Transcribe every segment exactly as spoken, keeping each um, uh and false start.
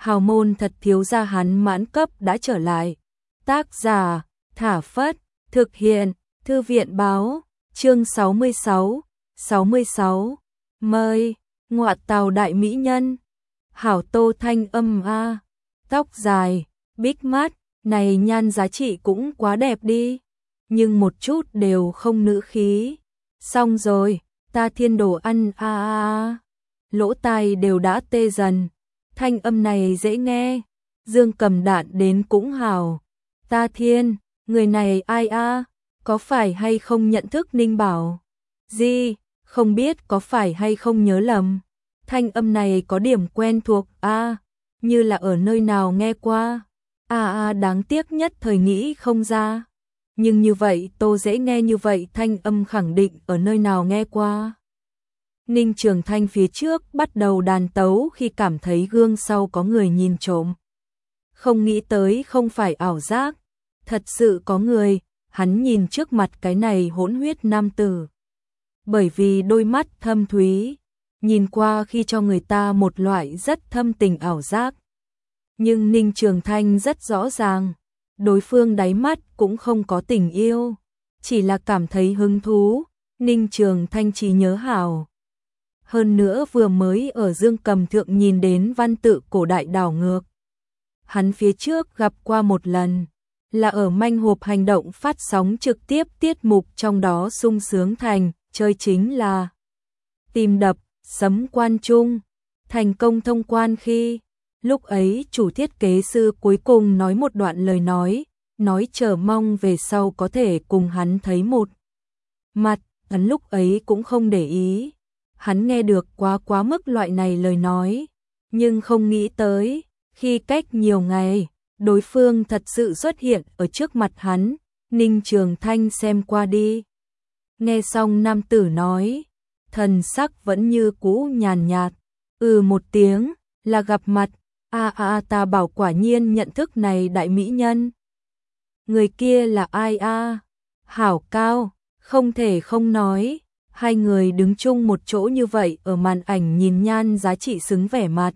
hào môn thật thiếu gia hắn mãn cấp đã trở lại. Tác giả, Thả Phất, thực hiện, Thư viện báo, chương sáu mươi sáu, sáu mươi sáu, mời, ngọa tàu đại mỹ nhân, hảo tô thanh âm a, tóc dài, bích mắt, này nhan giá trị cũng quá đẹp đi, nhưng một chút đều không nữ khí. Xong rồi, ta thiên đồ ăn a a a, lỗ tai đều đã tê dần, thanh âm này dễ nghe, Dương Cầm đạn đến cũng hào. Ta thiên, người này ai a, có phải hay không nhận thức Ninh Bảo? Gì, không biết có phải hay không nhớ lầm. Thanh âm này có điểm quen thuộc a, như là ở nơi nào nghe qua. A a đáng tiếc nhất thời nghĩ không ra. Nhưng như vậy tô dễ nghe như vậy thanh âm khẳng định ở nơi nào nghe qua. Ninh Trường Thanh phía trước bắt đầu đàn tấu khi cảm thấy gương sau có người nhìn trộm. Không nghĩ tới không phải ảo giác, thật sự có người, hắn nhìn trước mặt cái này hỗn huyết nam tử. Bởi vì đôi mắt thâm thúy, nhìn qua khi cho người ta một loại rất thâm tình ảo giác. Nhưng Ninh Trường Thanh rất rõ ràng, đối phương đáy mắt cũng không có tình yêu, chỉ là cảm thấy hứng thú. Ninh Trường Thanh chỉ nhớ hảo. Hơn nữa vừa mới ở Dương Cầm thượng nhìn đến văn tự cổ đại đảo ngược. Hắn phía trước gặp qua một lần, là ở manh hộp hành động phát sóng trực tiếp tiết mục trong đó sung sướng thành, chơi chính là tìm đập, sấm quan trung, thành công thông quan khi. Lúc ấy chủ thiết kế sư cuối cùng nói một đoạn lời nói, nói chờ mong về sau có thể cùng hắn thấy một mặt, hắn lúc ấy cũng không để ý. Hắn nghe được quá quá mức loại này lời nói, nhưng không nghĩ tới, khi cách nhiều ngày, đối phương thật sự xuất hiện ở trước mặt hắn. Ninh Trường Thanh xem qua đi. Nghe xong nam tử nói, thần sắc vẫn như cũ nhàn nhạt, ừ một tiếng, là gặp mặt. A a a ta bảo quả nhiên nhận thức này đại mỹ nhân. Người kia là ai a? Hảo cao, không thể không nói. Hai người đứng chung một chỗ như vậy ở màn ảnh nhìn nhan giá trị xứng vẻ mặt.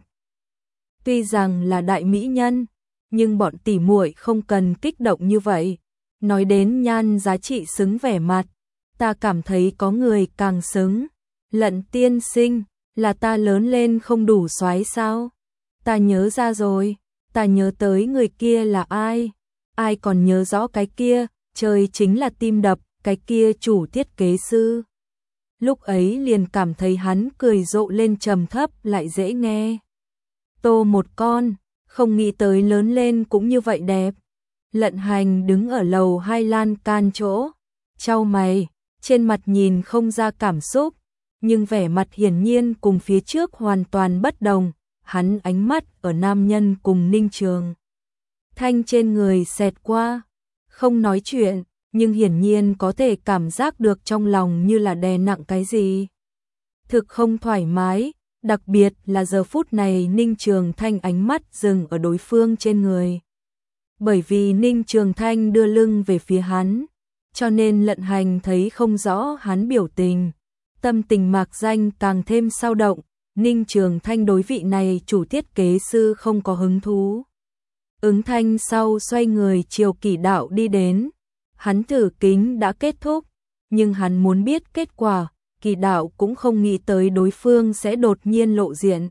Tuy rằng là đại mỹ nhân, nhưng bọn tỉ muội không cần kích động như vậy. Nói đến nhan giá trị xứng vẻ mặt, ta cảm thấy có người càng xứng. Lận tiên sinh, là ta lớn lên không đủ soái sao? Ta nhớ ra rồi, ta nhớ tới người kia là ai? Ai còn nhớ rõ cái kia, trời chính là tim đập, cái kia chủ thiết kế sư. Lúc ấy liền cảm thấy hắn cười rộ lên trầm thấp lại dễ nghe. Tô một con, không nghĩ tới lớn lên cũng như vậy đẹp. Lận Hành đứng ở lầu hai lan can chỗ, chau mày, trên mặt nhìn không ra cảm xúc, nhưng vẻ mặt hiển nhiên cùng phía trước hoàn toàn bất đồng. Hắn ánh mắt ở nam nhân cùng Ninh Trường Thanh trên người xẹt qua, không nói chuyện, nhưng hiển nhiên có thể cảm giác được trong lòng như là đè nặng cái gì. Thực không thoải mái, đặc biệt là giờ phút này Ninh Trường Thanh ánh mắt dừng ở đối phương trên người. Bởi vì Ninh Trường Thanh đưa lưng về phía hắn, cho nên Lận Hành thấy không rõ hắn biểu tình. Tâm tình mạc danh càng thêm sao động. Ninh Trường Thanh đối vị này chủ thiết kế sư không có hứng thú. Ứng thanh sau xoay người chiều Kỷ Đạo đi đến. Hắn thử kính đã kết thúc, nhưng hắn muốn biết kết quả. Kỷ Đạo cũng không nghĩ tới đối phương sẽ đột nhiên lộ diện.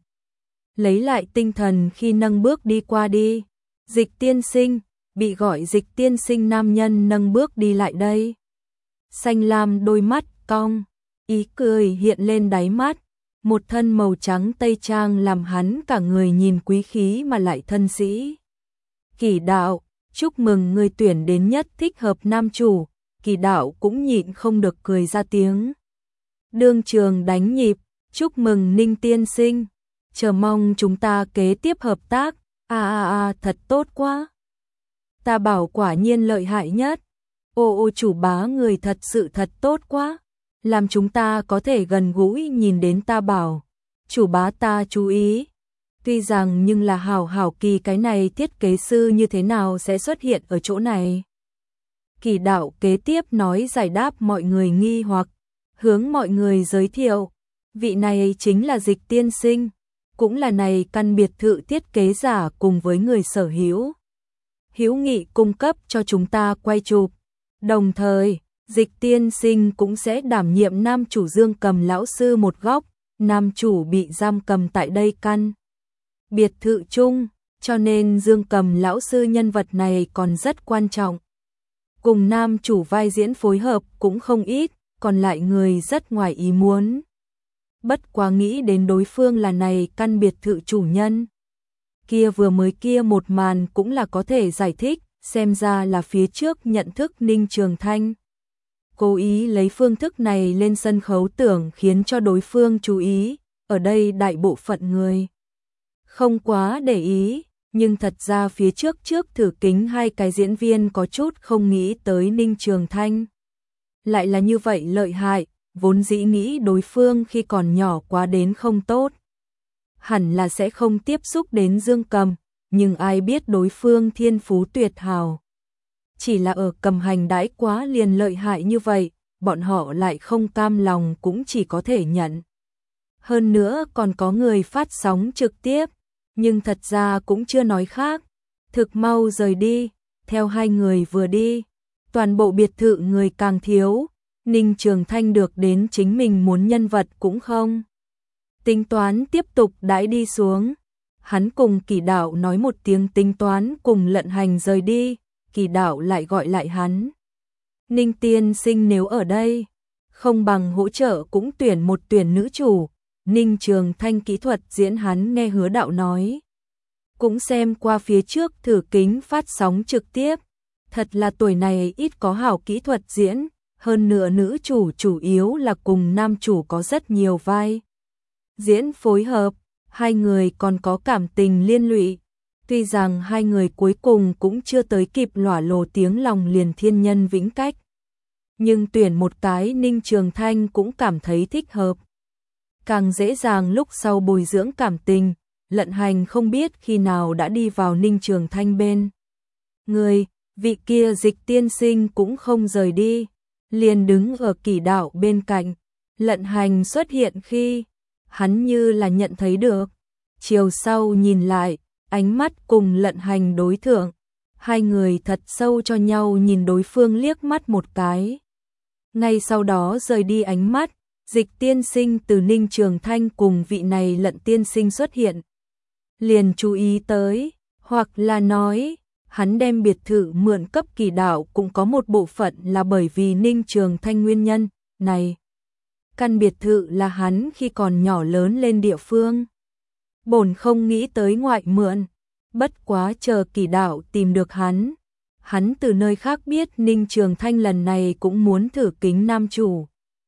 Lấy lại tinh thần khi nâng bước đi qua đi. Dịch tiên sinh, bị gọi dịch tiên sinh nam nhân nâng bước đi lại đây. Xanh lam đôi mắt cong, ý cười hiện lên đáy mắt. Một thân màu trắng tây trang làm hắn cả người nhìn quý khí mà lại thân sĩ. Kỷ Đạo, chúc mừng người tuyển đến nhất thích hợp nam chủ. Kỷ Đạo cũng nhịn không được cười ra tiếng. Đương trường đánh nhịp, chúc mừng Ninh tiên sinh. Chờ mong chúng ta kế tiếp hợp tác. À à à thật tốt quá. Ta bảo quả nhiên lợi hại nhất. Ô ô chủ bá người thật sự thật tốt quá. Làm chúng ta có thể gần gũi nhìn đến ta bảo. Chủ bá ta chú ý. Tuy rằng nhưng là hảo hảo Kỳ cái này thiết kế sư như thế nào sẽ xuất hiện ở chỗ này. Kỷ Đạo kế tiếp nói giải đáp mọi người nghi hoặc, hướng mọi người giới thiệu. Vị này chính là dịch tiên sinh. cũng là này căn biệt thự thiết kế giả cùng với người sở hữu. Hữu Nghị cung cấp cho chúng ta quay chụp. Đồng thời, Dịch tiên sinh cũng sẽ đảm nhiệm nam chủ Dương Cầm lão sư một góc, nam chủ bị giam cầm tại đây căn biệt thự chung, cho nên Dương Cầm lão sư nhân vật này còn rất quan trọng. Cùng nam chủ vai diễn phối hợp cũng không ít, còn lại người rất ngoài ý muốn. Bất quá nghĩ đến đối phương là này căn biệt thự chủ nhân. Kia vừa mới kia một màn cũng là có thể giải thích, xem ra là phía trước nhận thức Ninh Trường Thanh. Cố ý lấy phương thức này lên sân khấu tưởng khiến cho đối phương chú ý, ở đây đại bộ phận người không quá để ý, nhưng thật ra phía trước trước thử kính hai cái diễn viên có chút không nghĩ tới Ninh Trường Thanh. Lại là như vậy lợi hại, vốn dĩ nghĩ đối phương khi còn nhỏ quá đến không tốt. Hẳn là sẽ không tiếp xúc đến Dương Cầm, nhưng ai biết đối phương thiên phú tuyệt hào. Chỉ là ở cầm hành đãi quá liền lợi hại như vậy, bọn họ lại không cam lòng cũng chỉ có thể nhận. Hơn nữa còn có người phát sóng trực tiếp, nhưng thật ra cũng chưa nói khác. Thực mau rời đi, theo hai người vừa đi, toàn bộ biệt thự người càng thiếu, Ninh Trường Thanh được đến chính mình muốn nhân vật cũng không. Tính toán tiếp tục đãi đi xuống, hắn cùng Kỳ Đạo nói một tiếng tính toán cùng Lận Hành rời đi, Kỳ Đạo lại gọi lại hắn. Ninh tiên sinh nếu ở đây, không bằng hỗ trợ cũng tuyển một tuyển nữ chủ. Ninh Trường Thanh kỹ thuật diễn hắn nghe Hứa Đạo nói. Cũng xem qua phía trước thử kính phát sóng trực tiếp, thật là tuổi này ít có hảo kỹ thuật diễn, hơn nữa nữ chủ chủ yếu là cùng nam chủ có rất nhiều vai diễn phối hợp, hai người còn có cảm tình liên lụy. Tuy rằng hai người cuối cùng cũng chưa tới kịp lỏa lồ tiếng lòng liền thiên nhân vĩnh cách, nhưng tuyển một cái Ninh Trường Thanh cũng cảm thấy thích hợp. Càng dễ dàng lúc sau bồi dưỡng cảm tình, Lận Hành không biết khi nào đã đi vào Ninh Trường Thanh bên người, vị kia Dịch tiên sinh cũng không rời đi, liền đứng ở Kỳ Đạo bên cạnh. Lận Hành xuất hiện khi, hắn như là nhận thấy được, chiều sau nhìn lại, ánh mắt cùng Lận Hành đối thượng, hai người thật sâu cho nhau nhìn đối phương liếc mắt một cái. Ngay sau đó rời đi ánh mắt, Dịch tiên sinh từ Ninh Trường Thanh cùng vị này Lận tiên sinh xuất hiện. Liền chú ý tới, hoặc là nói, hắn đem biệt thự mượn cấp Kỳ Đạo cũng có một bộ phận là bởi vì Ninh Trường Thanh nguyên nhân, này. Căn biệt thự là hắn khi còn nhỏ lớn lên địa phương. Bổn không nghĩ tới ngoại mượn, bất quá chờ Kỳ Đạo tìm được hắn. Hắn từ nơi khác biết Ninh Trường Thanh lần này cũng muốn thử kính nam chủ.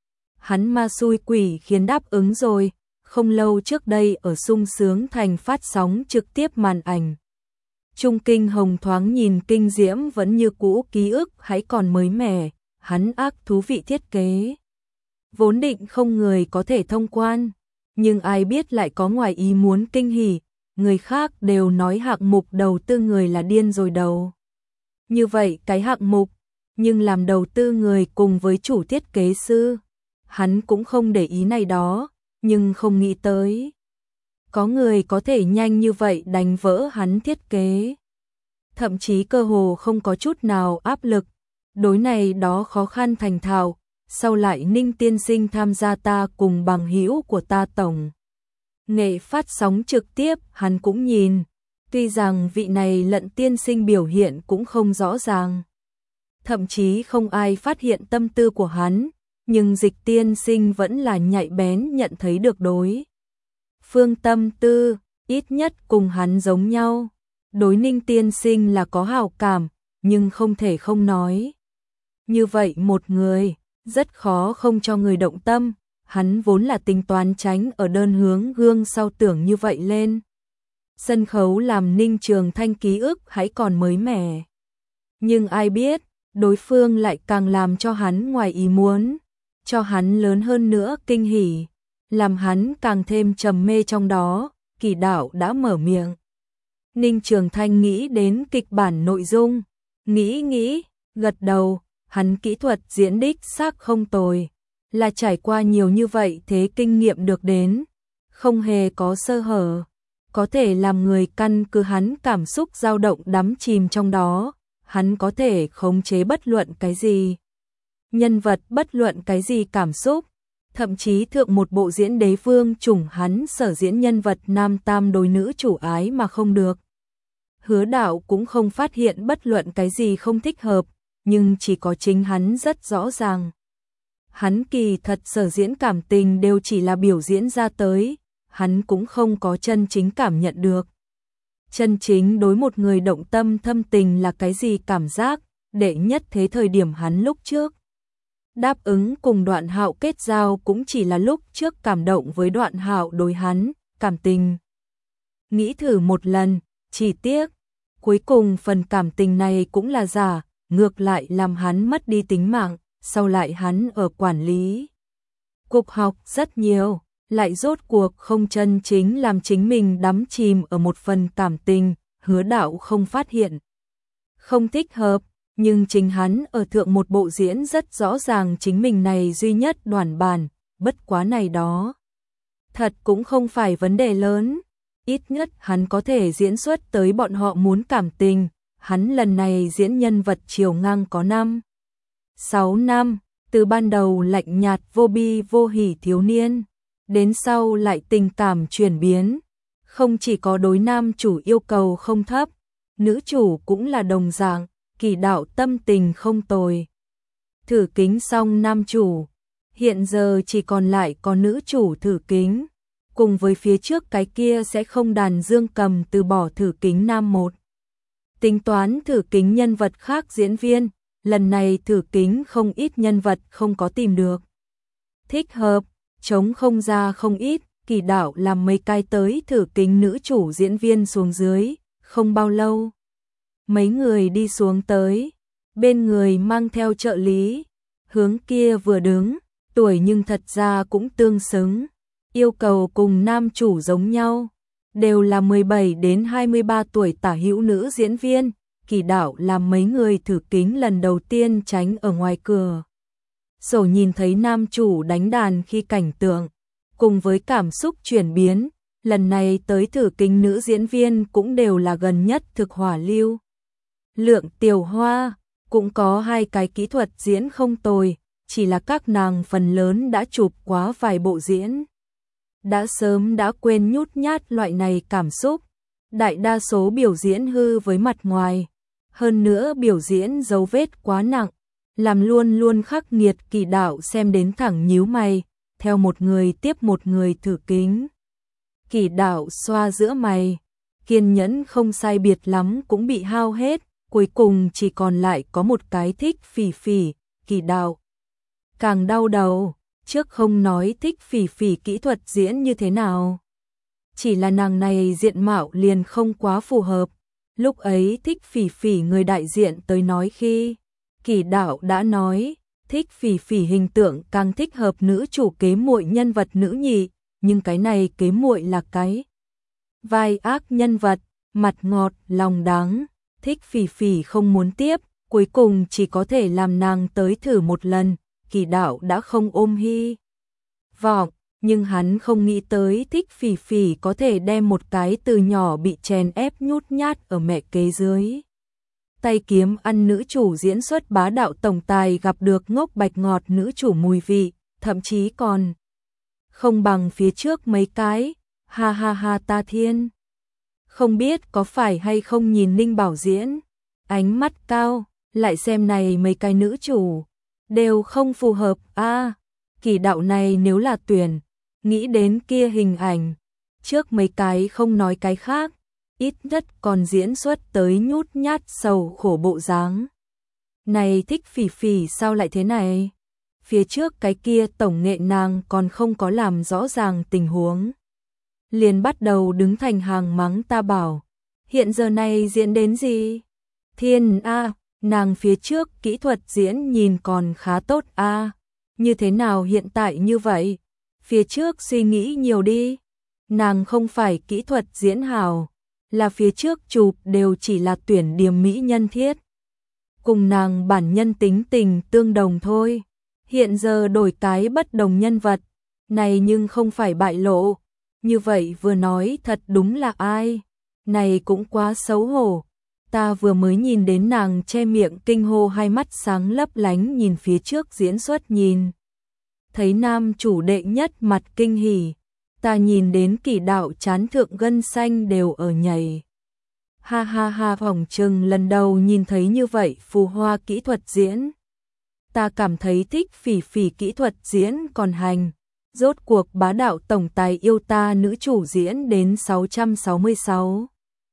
Hắn ma xui quỷ khiến đáp ứng rồi, không lâu trước đây ở sung sướng thành phát sóng trực tiếp màn ảnh. Trung Kinh Hồng thoáng nhìn kinh diễm vẫn như cũ, ký ức hãy còn mới mẻ, hắn ác thú vị thiết kế. Vốn định không người có thể thông quan, nhưng ai biết lại có ngoài ý muốn kinh hỉ, người khác đều nói hạng mục đầu tư người là điên rồi đầu. Như vậy cái hạng mục, nhưng làm đầu tư người cùng với chủ thiết kế sư, hắn cũng không để ý này đó, nhưng không nghĩ tới. Có người có thể nhanh như vậy đánh vỡ hắn thiết kế. Thậm chí cơ hồ không có chút nào áp lực, đối này đó khó khăn thành thạo, sau lại Ninh tiên sinh tham gia ta cùng bằng hữu của ta tổng. Nghệ phát sóng trực tiếp hắn cũng nhìn, tuy rằng vị này Lận tiên sinh biểu hiện cũng không rõ ràng. Thậm chí không ai phát hiện tâm tư của hắn, nhưng Dịch tiên sinh vẫn là nhạy bén nhận thấy được đối phương tâm tư, ít nhất cùng hắn giống nhau. Đối Ninh tiên sinh là có hảo cảm, nhưng không thể không nói. Như vậy một người, rất khó không cho người động tâm, hắn vốn là tính toán tránh ở đơn hướng gương sau tưởng như vậy lên. Sân khấu làm Ninh Trường Thanh ký ức hãy còn mới mẻ. Nhưng ai biết, đối phương lại càng làm cho hắn ngoài ý muốn, cho hắn lớn hơn nữa kinh hỉ, làm hắn càng thêm trầm mê trong đó. Kỳ Đạo đã mở miệng. Ninh Trường Thanh nghĩ đến kịch bản nội dung, nghĩ nghĩ, gật đầu, hắn kỹ thuật diễn đích xác không tồi, là trải qua nhiều như vậy thế kinh nghiệm được đến, không hề có sơ hở. có thể làm người căn cứ hắn cảm xúc dao động đắm chìm trong đó, hắn có thể khống chế bất luận cái gì. Nhân vật bất luận cái gì cảm xúc, thậm chí thượng một bộ diễn đế vương chủng hắn sở diễn nhân vật nam tam đối nữ chủ ái mà không được. Hứa Đạo cũng không phát hiện bất luận cái gì không thích hợp, nhưng chỉ có chính hắn rất rõ ràng. Hắn kỳ thật sở diễn cảm tình đều chỉ là biểu diễn ra tới, hắn cũng không có chân chính cảm nhận được. Chân chính đối một người động tâm thâm tình là cái gì cảm giác, đệ nhất thế thời điểm hắn lúc trước. Đáp ứng cùng Đoạn Hạo kết giao cũng chỉ là lúc trước cảm động với Đoạn Hạo đối hắn, cảm tình. Nghĩ thử một lần, chỉ tiếc, cuối cùng phần cảm tình này cũng là giả, ngược lại làm hắn mất đi tính mạng, sau lại hắn ở quản lý. Cục học rất nhiều, lại rốt cuộc không chân chính làm chính mình đắm chìm ở một phần cảm tình, Hứa Đạo không phát hiện. Không thích hợp, nhưng chính hắn ở thượng một bộ diễn rất rõ ràng chính mình này duy nhất đoàn bản, bất quá này đó. Thật cũng không phải vấn đề lớn, ít nhất hắn có thể diễn xuất tới bọn họ muốn cảm tình, hắn lần này diễn nhân vật chiều ngang có năm. sáu năm, từ ban đầu lạnh nhạt vô bi vô hỉ thiếu niên, đến sau lại tình cảm chuyển biến, không chỉ có đối nam chủ yêu cầu không thấp, nữ chủ cũng là đồng dạng, Kỳ Đạo tâm tình không tồi. Thử kính xong nam chủ, hiện giờ chỉ còn lại có nữ chủ thử kính, cùng với phía trước cái kia sẽ không đàn dương cầm từ bỏ thử kính nam một. Tính toán thử kính nhân vật khác diễn viên, lần này thử kính không ít nhân vật không có tìm được. Thích hợp, chống không ra không ít, Kỳ Đạo làm mấy cái tới thử kính nữ chủ diễn viên xuống dưới, không bao lâu. Mấy người đi xuống tới, bên người mang theo trợ lý, hướng kia vừa đứng, tuổi nhưng thật ra cũng tương xứng, yêu cầu cùng nam chủ giống nhau, đều là mười bảy đến hai mươi ba tuổi tả hữu nữ diễn viên, Kỳ Đạo làm mấy người thử kính lần đầu tiên tránh ở ngoài cửa. Sổ nhìn thấy nam chủ đánh đàn khi cảnh tượng, cùng với cảm xúc chuyển biến, lần này tới thử kính nữ diễn viên cũng đều là gần nhất thực hỏa lưu. Lượng Tiểu Hoa, cũng có hai cái kỹ thuật diễn không tồi, chỉ là các nàng phần lớn đã chụp quá vài bộ diễn. Đã sớm đã quên nhút nhát loại này cảm xúc, đại đa số biểu diễn hư với mặt ngoài, hơn nữa biểu diễn dấu vết quá nặng, làm luôn luôn khắc nghiệt Kỳ Đạo xem đến thẳng nhíu mày, theo một người tiếp một người thử kính. Kỳ Đạo xoa giữa mày, kiên nhẫn không sai biệt lắm cũng bị hao hết, cuối cùng chỉ còn lại có một cái thích Phỉ Phỉ, Kỳ Đạo càng đau đầu, trước không nói thích Phỉ Phỉ kỹ thuật diễn như thế nào, chỉ là nàng này diện mạo liền không quá phù hợp. Lúc ấy thích Phỉ Phỉ người đại diện tới nói khi, Kỳ Đạo đã nói, thích Phỉ Phỉ hình tượng càng thích hợp nữ chủ kế muội nhân vật nữ nhị, nhưng cái này kế muội là cái vai ác nhân vật, mặt ngọt, lòng đắng, thích Phỉ Phỉ không muốn tiếp, cuối cùng chỉ có thể làm nàng tới thử một lần, Kỳ Đạo đã không ôm hy vọng, nhưng hắn không nghĩ tới thích Phỉ Phỉ có thể đem một cái từ nhỏ bị chèn ép nhút nhát ở mẹ kế dưới tay kiếm ăn nữ chủ diễn xuất bá đạo tổng tài gặp được ngốc bạch ngọt nữ chủ mùi vị, thậm chí còn không bằng phía trước mấy cái, ha ha ha ta thiên. Không biết có phải hay không nhìn Ninh Bảo diễn, ánh mắt cao, lại xem này mấy cái nữ chủ, đều không phù hợp, a à, Kỳ Đạo này nếu là tuyển, nghĩ đến kia hình ảnh, trước mấy cái không nói cái khác, ít nhất còn diễn xuất tới nhút nhát sầu khổ bộ dáng. Này thích Phỉ Phỉ sao lại thế này? Phía trước cái kia tổng nghệ nàng còn không có làm rõ ràng tình huống. Liền bắt đầu đứng thành hàng mắng ta bảo, hiện giờ này diễn đến gì? Thiên a, nàng phía trước kỹ thuật diễn nhìn còn khá tốt a, như thế nào hiện tại như vậy? Phía trước suy nghĩ nhiều đi. Nàng không phải kỹ thuật diễn hào, là phía trước chụp đều chỉ là tuyển điểm mỹ nhân thiết. Cùng nàng bản nhân tính tình tương đồng thôi. Hiện giờ đổi cái bất đồng nhân vật, này nhưng không phải bại lộ. Như vậy vừa nói thật đúng là ai? Này cũng quá xấu hổ. Ta vừa mới nhìn đến nàng che miệng kinh hô, hai mắt sáng lấp lánh nhìn phía trước diễn xuất, nhìn thấy nam chủ đệ nhất mặt kinh hỉ. Ta nhìn đến Kỷ Đạo chán thượng gân xanh đều ở nhảy. Ha ha ha, phỏng chừng lần đầu nhìn thấy như vậy phù hoa kỹ thuật diễn. Ta cảm thấy thích Phỉ Phỉ kỹ thuật diễn còn hành. Rốt cuộc bá đạo tổng tài yêu ta nữ chủ diễn đến sáu trăm sáu mươi sáu.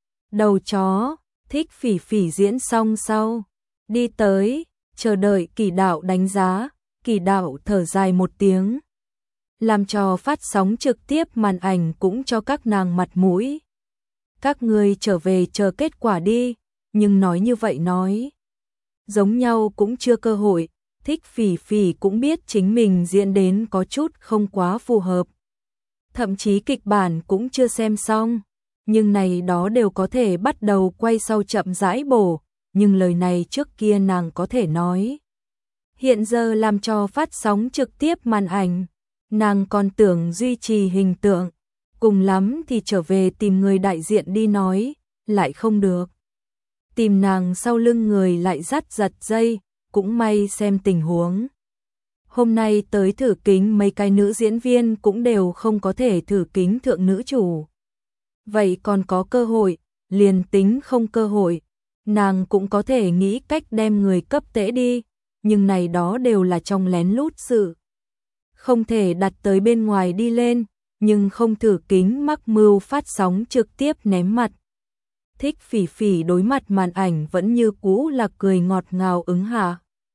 Đầu chó, thích Phỉ Phỉ diễn xong sau. Đi tới, chờ đợi Kỷ Đạo đánh giá. Kỷ Đạo thở dài một tiếng. Làm cho phát sóng trực tiếp màn ảnh cũng cho các nàng mặt mũi. Các ngươi trở về chờ kết quả đi, nhưng nói như vậy nói. Giống nhau cũng chưa cơ hội, thích Phỉ Phỉ cũng biết chính mình diễn đến có chút không quá phù hợp. Thậm chí kịch bản cũng chưa xem xong, nhưng này đó đều có thể bắt đầu quay sau chậm rãi bổ, nhưng lời này trước kia nàng có thể nói. Hiện giờ làm cho phát sóng trực tiếp màn ảnh, nàng còn tưởng duy trì hình tượng, cùng lắm thì trở về tìm người đại diện đi nói, lại không được. Tìm nàng sau lưng người lại dắt giật dây, cũng may xem tình huống. Hôm nay tới thử kính mấy cái nữ diễn viên cũng đều không có thể thử kính thượng nữ chủ. Vậy còn có cơ hội, liền tính không cơ hội, nàng cũng có thể nghĩ cách đem người cấp tễ đi, nhưng này đó đều là trong lén lút sự. Không thể đặt tới bên ngoài đi lên, nhưng không thử kính mắc mưu phát sóng trực tiếp ném mặt. Thích Phỉ Phỉ đối mặt màn ảnh vẫn như cũ là cười ngọt ngào ứng hạ.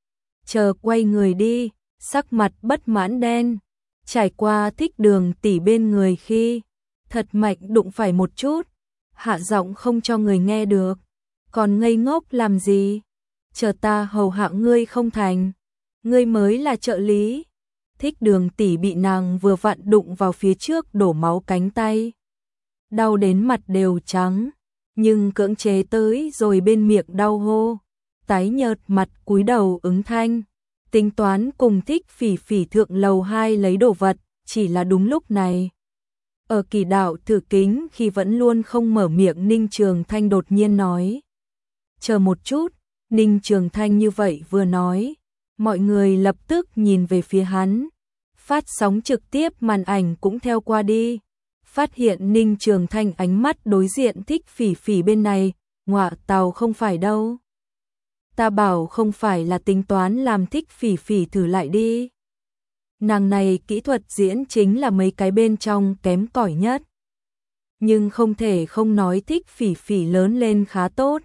Chờ quay người đi, sắc mặt bất mãn đen. Trải qua Thích Đường tỷ bên người khi thật mạnh đụng phải một chút, hạ giọng không cho người nghe được. Còn ngây ngốc làm gì? Chờ ta hầu hạ ngươi không thành. Ngươi mới là trợ lý. Thích Đường tỷ bị nàng vừa vặn đụng vào phía trước đổ máu cánh tay. Đau đến mặt đều trắng, nhưng cưỡng chế tới rồi bên miệng đau hô. Tái nhợt mặt cúi đầu ứng thanh. Tính toán cùng Thích Phỉ Phỉ thượng lầu hai lấy đồ vật, chỉ là đúng lúc này. Ở Kỷ Đạo thử kính khi vẫn luôn không mở miệng Ninh Trường Thanh đột nhiên nói. Chờ một chút, Ninh Trường Thanh như vậy vừa nói. Mọi người lập tức nhìn về phía hắn. Phát sóng trực tiếp màn ảnh cũng theo qua đi. Phát hiện Ninh Trường Thanh ánh mắt đối diện Thích Phỉ Phỉ bên này. Ngọa tào, không phải đâu. Ta bảo không phải là tính toán làm Thích Phỉ Phỉ thử lại đi. Nàng này kỹ thuật diễn chính là mấy cái bên trong kém cỏi nhất. Nhưng không thể không nói Thích Phỉ Phỉ lớn lên khá tốt.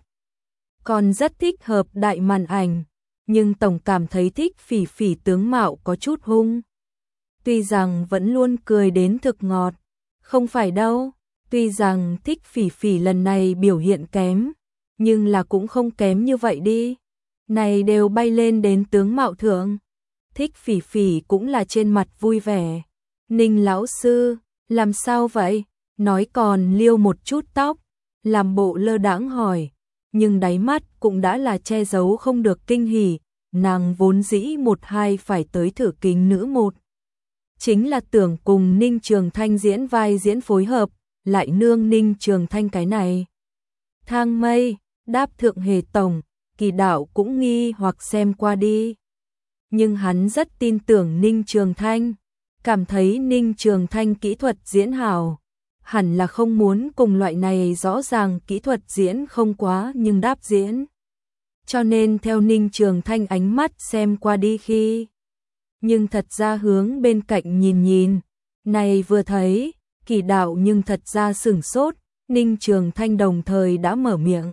Còn rất thích hợp đại màn ảnh. Nhưng tổng cảm thấy Thích Phỉ Phỉ tướng mạo có chút hung. Tuy rằng vẫn luôn cười đến thực ngọt. Không phải đâu. Tuy rằng Thích Phỉ Phỉ lần này biểu hiện kém. Nhưng là cũng không kém như vậy đi. Này đều bay lên đến tướng mạo thượng. Thích Phỉ Phỉ cũng là trên mặt vui vẻ. Ninh lão sư, làm sao vậy? Nói còn liêu một chút tóc. Làm bộ lơ đãng hỏi. Nhưng đáy mắt cũng đã là che giấu không được kinh hỉ. Nàng vốn dĩ một hai phải tới thử kính nữ một. Chính là tưởng cùng Ninh Trường Thanh diễn vai diễn phối hợp. Lại nương Ninh Trường Thanh cái này. Thang mây, đáp thượng hề tổng. Kỷ Đạo cũng nghi hoặc xem qua đi. Nhưng hắn rất tin tưởng Ninh Trường Thanh. Cảm thấy Ninh Trường Thanh kỹ thuật diễn hảo. Hẳn là không muốn cùng loại này rõ ràng kỹ thuật diễn không quá nhưng đáp diễn. Cho nên theo Ninh Trường Thanh ánh mắt xem qua đi khi. Nhưng thật ra hướng bên cạnh nhìn nhìn. Này vừa thấy, Kỷ Đạo nhưng thật ra sửng sốt. Ninh Trường Thanh đồng thời đã mở miệng.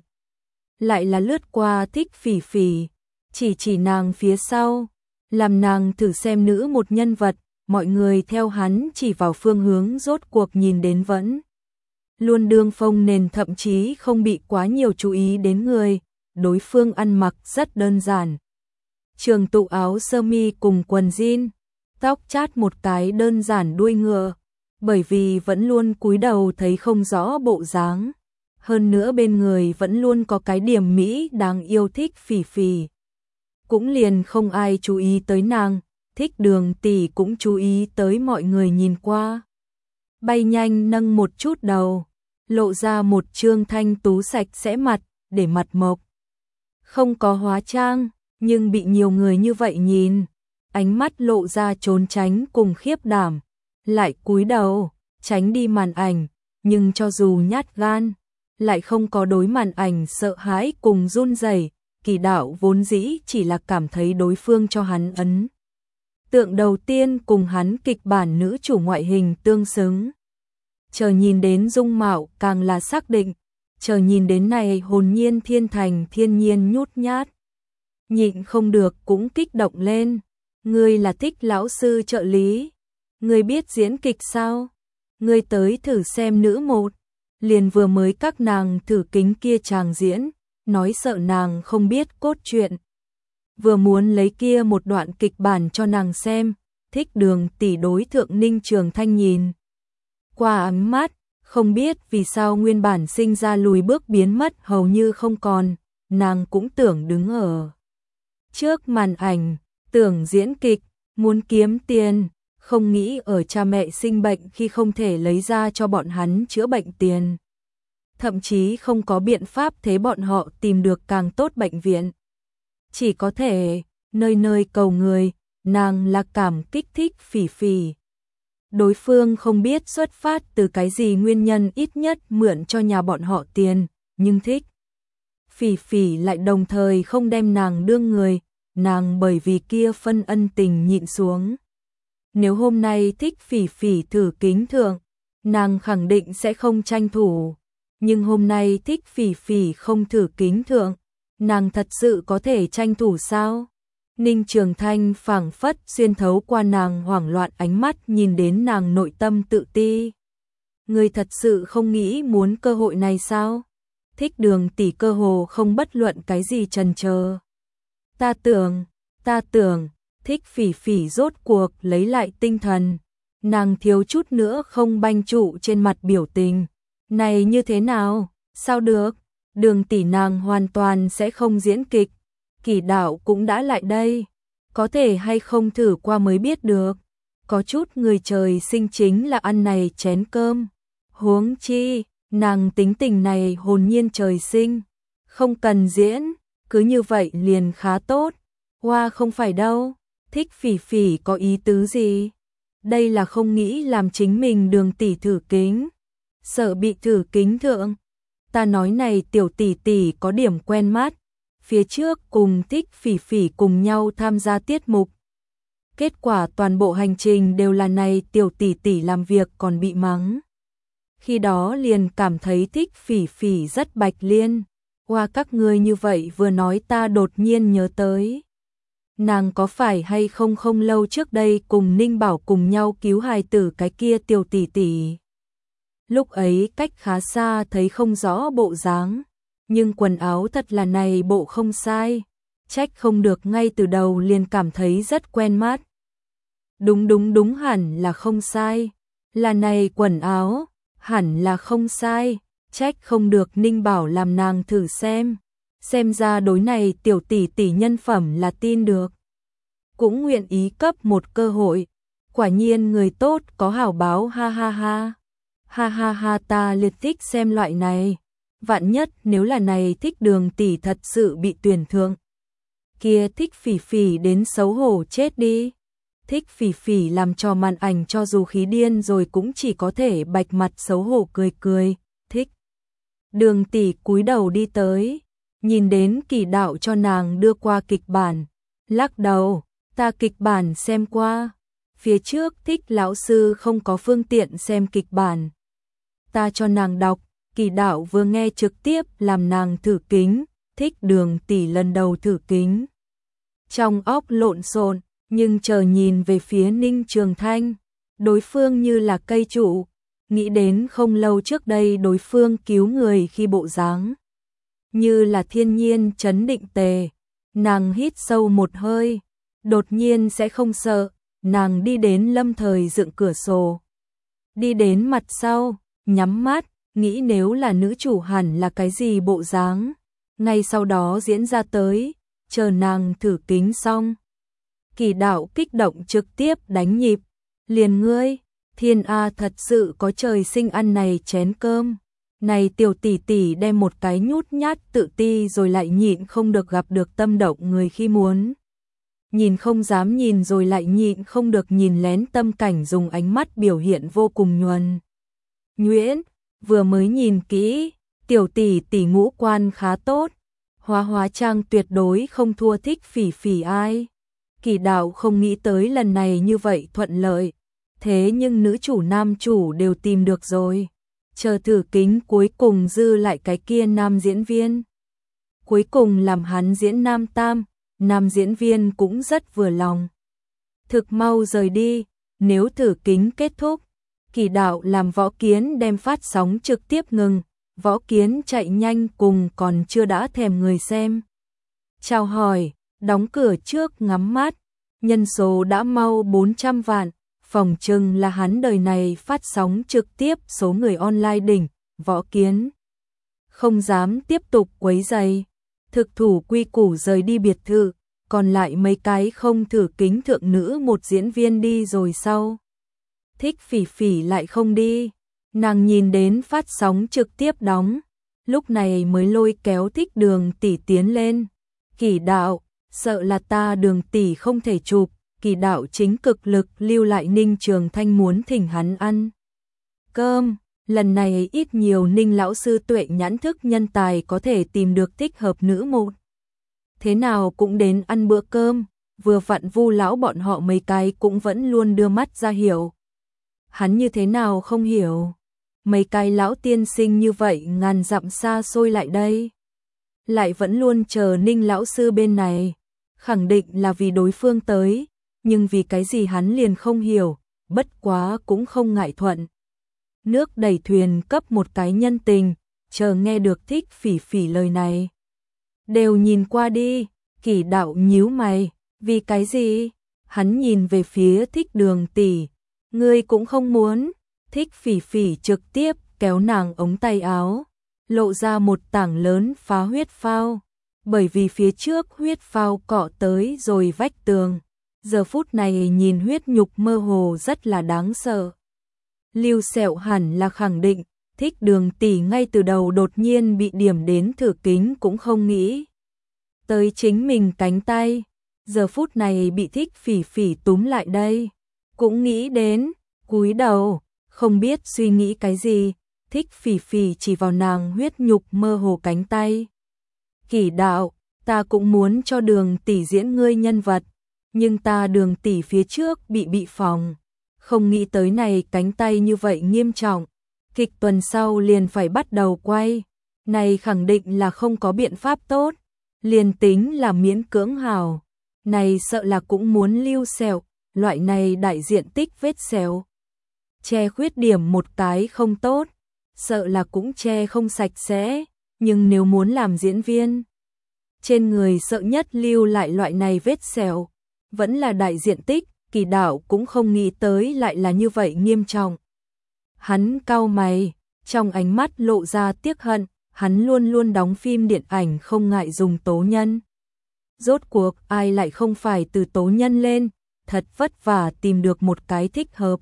Lại là lướt qua Thích Phỉ Phỉ. Chỉ chỉ nàng phía sau. Làm nàng thử xem nữ một nhân vật. Mọi người theo hắn chỉ vào phương hướng rốt cuộc nhìn đến vẫn. Luôn đương phong nền thậm chí không bị quá nhiều chú ý đến người. Đối phương ăn mặc rất đơn giản. Trường tụ áo sơ mi cùng quần jean. Tóc chát một cái đơn giản đuôi ngựa. Bởi vì vẫn luôn cúi đầu thấy không rõ bộ dáng. Hơn nữa bên người vẫn luôn có cái điểm mỹ đáng yêu Thích Phỉ Phỉ. Cũng liền không ai chú ý tới nàng. Thích Đường tỷ cũng chú ý tới mọi người nhìn qua. bay nhanh nâng một chút đầu, lộ ra một trương thanh tú sạch sẽ mặt, để mặt mộc. Không có hóa trang, nhưng bị nhiều người như vậy nhìn, ánh mắt lộ ra trốn tránh cùng khiếp đảm, lại cúi đầu, tránh đi màn ảnh, nhưng cho dù nhát gan, lại không có đối màn ảnh sợ hãi cùng run rẩy. Kỳ Đạo vốn dĩ chỉ là cảm thấy đối phương cho hắn ấn tượng đầu tiên cùng hắn kịch bản nữ chủ ngoại hình tương xứng. Chờ nhìn đến dung mạo càng là xác định, chờ nhìn đến này hồn nhiên thiên thành thiên nhiên nhút nhát. Nhịn không được cũng kích động lên, ngươi là Thích lão sư trợ lý, ngươi biết diễn kịch sao? Ngươi tới thử xem nữ một, liền vừa mới các nàng thử kính kia chàng diễn, nói sợ nàng không biết cốt truyện. Vừa muốn lấy kia một đoạn kịch bản cho nàng xem, Thích Đường tỷ đối thượng Ninh Trường Thanh nhìn qua ánh mắt, không biết vì sao nguyên bản sinh ra lùi bước biến mất hầu như không còn, nàng cũng tưởng đứng ở trước màn ảnh, tưởng diễn kịch, muốn kiếm tiền, không nghĩ ở cha mẹ sinh bệnh khi không thể lấy ra cho bọn hắn chữa bệnh tiền. Thậm chí không có biện pháp thế bọn họ tìm được càng tốt bệnh viện. Chỉ có thể nơi nơi cầu người, nàng là cảm kích Thích Phỉ Phỉ. Đối phương không biết xuất phát từ cái gì nguyên nhân ít nhất mượn cho nhà bọn họ tiền, nhưng Thích Phỉ Phỉ lại đồng thời không đem nàng đương người, nàng bởi vì kia phân ân tình nhịn xuống. Nếu hôm nay Thích Phỉ Phỉ thử kính thượng, nàng khẳng định sẽ không tranh thủ. Nhưng hôm nay Thích Phỉ Phỉ không thử kính thượng, nàng thật sự có thể tranh thủ sao? Ninh Trường Thanh phảng phất xuyên thấu qua nàng hoảng loạn ánh mắt nhìn đến nàng nội tâm tự ti. Ngươi thật sự không nghĩ muốn cơ hội này sao? Thích Đường tỷ cơ hồ không bất luận cái gì chần chờ. Ta tưởng, ta tưởng, Thích Phỉ Phỉ rốt cuộc lấy lại tinh thần. Nàng thiếu chút nữa không banh trụ trên mặt biểu tình. Này như thế nào? Sao được? Đường tỷ nàng hoàn toàn sẽ không diễn kịch. Kỳ Đạo cũng đã lại đây. Có thể hay không thử qua mới biết được. Có chút người trời sinh chính là ăn này chén cơm. Huống chi, nàng tính tình này hồn nhiên trời sinh. Không cần diễn, cứ như vậy liền khá tốt. Hoa không phải đâu. Thích Phỉ Phỉ có ý tứ gì? Đây là không nghĩ làm chính mình Đường tỷ thử kính. Sợ bị thử kính thượng. Ta nói này tiểu tỷ tỷ có điểm quen mắt. Phía trước cùng Thích Phỉ Phỉ cùng nhau tham gia tiết mục. Kết quả toàn bộ hành trình đều là này tiểu tỷ tỷ làm việc còn bị mắng. Khi đó liền cảm thấy Thích Phỉ Phỉ rất bạch liên. Qua các ngươi như vậy vừa nói ta đột nhiên nhớ tới. Nàng có phải hay không không lâu trước đây cùng Ninh Bảo cùng nhau cứu hài tử cái kia tiểu tỷ tỷ. Lúc ấy cách khá xa thấy không rõ bộ dáng, nhưng quần áo thật là này bộ không sai, trách không được ngay từ đầu liền cảm thấy rất quen mắt. Đúng đúng đúng hẳn là không sai, là này quần áo, hẳn là không sai, trách không được Ninh Bảo làm nàng thử xem, xem ra đối này tiểu tỷ tỷ nhân phẩm là tin được. Cũng nguyện ý cấp một cơ hội, quả nhiên người tốt có hảo báo ha ha ha. Ha ha ha ta liệt thích xem loại này, vạn nhất nếu là này Thích Đường tỷ thật sự bị tuyển thượng. Kia Thích Phỉ Phỉ đến xấu hổ chết đi. Thích Phỉ Phỉ làm cho màn ảnh cho dù khí điên rồi cũng chỉ có thể bạch mặt xấu hổ cười cười. Thích Đường tỷ cúi đầu đi tới, nhìn đến Kỳ Đạo cho nàng đưa qua kịch bản, lắc đầu, ta kịch bản xem qua. Phía trước Thích lão sư không có phương tiện xem kịch bản. Ta cho nàng đọc, Kỳ Đạo vừa nghe trực tiếp làm nàng thử kính, Thích Đường tỷ lần đầu thử kính. Trong óc lộn xộn, nhưng chờ nhìn về phía Ninh Trường Thanh, đối phương như là cây trụ, nghĩ đến không lâu trước đây đối phương cứu người khi bộ dáng như là thiên nhiên trấn định tề, nàng hít sâu một hơi, đột nhiên sẽ không sợ, nàng đi đến lâm thời dựng cửa sổ, đi đến mặt sau, nhắm mắt, nghĩ nếu là nữ chủ hẳn là cái gì bộ dáng, ngay sau đó diễn ra tới, chờ nàng thử kính xong. Kỳ Đạo kích động trực tiếp đánh nhịp, liền ngươi, Thiên A thật sự có trời sinh ăn này chén cơm. Này tiểu tỷ tỷ đem một cái nhút nhát tự ti rồi lại nhịn không được gặp được tâm động người khi muốn. Nhìn không dám nhìn rồi lại nhịn không được nhìn lén tâm cảnh dùng ánh mắt biểu hiện vô cùng nhuần. Nhuyễn, vừa mới nhìn kỹ, tiểu tỷ tỷ ngũ quan khá tốt. Hóa hóa trang tuyệt đối không thua Thích Phỉ Phỉ ai. Kỳ đạo không nghĩ tới lần này như vậy thuận lợi. Thế nhưng nữ chủ nam chủ đều tìm được rồi. Chờ thử kính cuối cùng dư lại cái kia nam diễn viên. Cuối cùng làm hắn diễn nam tam, nam diễn viên cũng rất vừa lòng. Thực mau rời đi, nếu thử kính kết thúc, Kỳ đạo làm Võ Kiến đem phát sóng trực tiếp ngừng, Võ Kiến chạy nhanh cùng còn chưa đã thèm người xem. Chào hỏi, đóng cửa trước ngắm mát, nhân số đã mau bốn trăm vạn. Phòng trừng là hắn đời này phát sóng trực tiếp số người online đỉnh, Võ Kiến không dám tiếp tục quấy rầy, thực thủ quy củ rời đi biệt thự, còn lại mấy cái không thử kính thượng nữ một diễn viên đi rồi sau. Thích Phỉ Phỉ lại không đi, nàng nhìn đến phát sóng trực tiếp đóng, lúc này mới lôi kéo Thích Đường tỷ tiến lên. Kỳ đạo, sợ là ta Đường tỷ không thể chụp. Kỳ đạo chính cực lực lưu lại Ninh Trường Thanh muốn thỉnh hắn ăn cơm, lần này ít nhiều Ninh lão sư tuệ nhãn thức nhân tài có thể tìm được thích hợp nữ một. Thế nào cũng đến ăn bữa cơm, vừa vặn Vu lão bọn họ mấy cái cũng vẫn luôn đưa mắt ra hiểu. Hắn như thế nào không hiểu, mấy cái lão tiên sinh như vậy ngàn dặm xa xôi lại đây, lại vẫn luôn chờ Ninh lão sư bên này, khẳng định là vì đối phương tới. Nhưng vì cái gì hắn liền không hiểu, bất quá cũng không ngại thuận. Nước đẩy thuyền cấp một cái nhân tình, chờ nghe được Thích Phỉ Phỉ lời này. Đều nhìn qua đi, Kỳ đạo nhíu mày, vì cái gì? Hắn nhìn về phía Thích Đường tỷ, ngươi cũng không muốn. Thích Phỉ Phỉ trực tiếp kéo nàng ống tay áo, lộ ra một tảng lớn phá huyết phao, bởi vì phía trước huyết phao cọ tới rồi vách tường. Giờ phút này nhìn huyết nhục mơ hồ rất là đáng sợ. Lưu Sẹo hẳn là khẳng định, Thích Đường tỷ ngay từ đầu đột nhiên bị điểm đến thử kính cũng không nghĩ tới chính mình cánh tay, giờ phút này bị Thích Phỉ Phỉ túm lại đây, cũng nghĩ đến, cúi đầu, không biết suy nghĩ cái gì, Thích Phỉ Phỉ chỉ vào nàng huyết nhục mơ hồ cánh tay. Kỳ đạo, ta cũng muốn cho Đường tỷ diễn ngươi nhân vật. Nhưng ta Đường tỷ phía trước bị bị phòng, không nghĩ tới này cánh tay như vậy nghiêm trọng, kịch tuần sau liền phải bắt đầu quay, này khẳng định là không có biện pháp tốt, liền tính là miễn cưỡng hào, này sợ là cũng muốn lưu sẹo, loại này đại diện tích vết sẹo. Che khuyết điểm một cái không tốt, sợ là cũng che không sạch sẽ, nhưng nếu muốn làm diễn viên, trên người sợ nhất lưu lại loại này vết sẹo. Vẫn là đại diện tích, Kỳ đạo cũng không nghĩ tới lại là như vậy nghiêm trọng. Hắn cau mày, trong ánh mắt lộ ra tiếc hận, hắn luôn luôn đóng phim điện ảnh không ngại dùng tố nhân. Rốt cuộc ai lại không phải từ tố nhân lên, thật vất vả tìm được một cái thích hợp.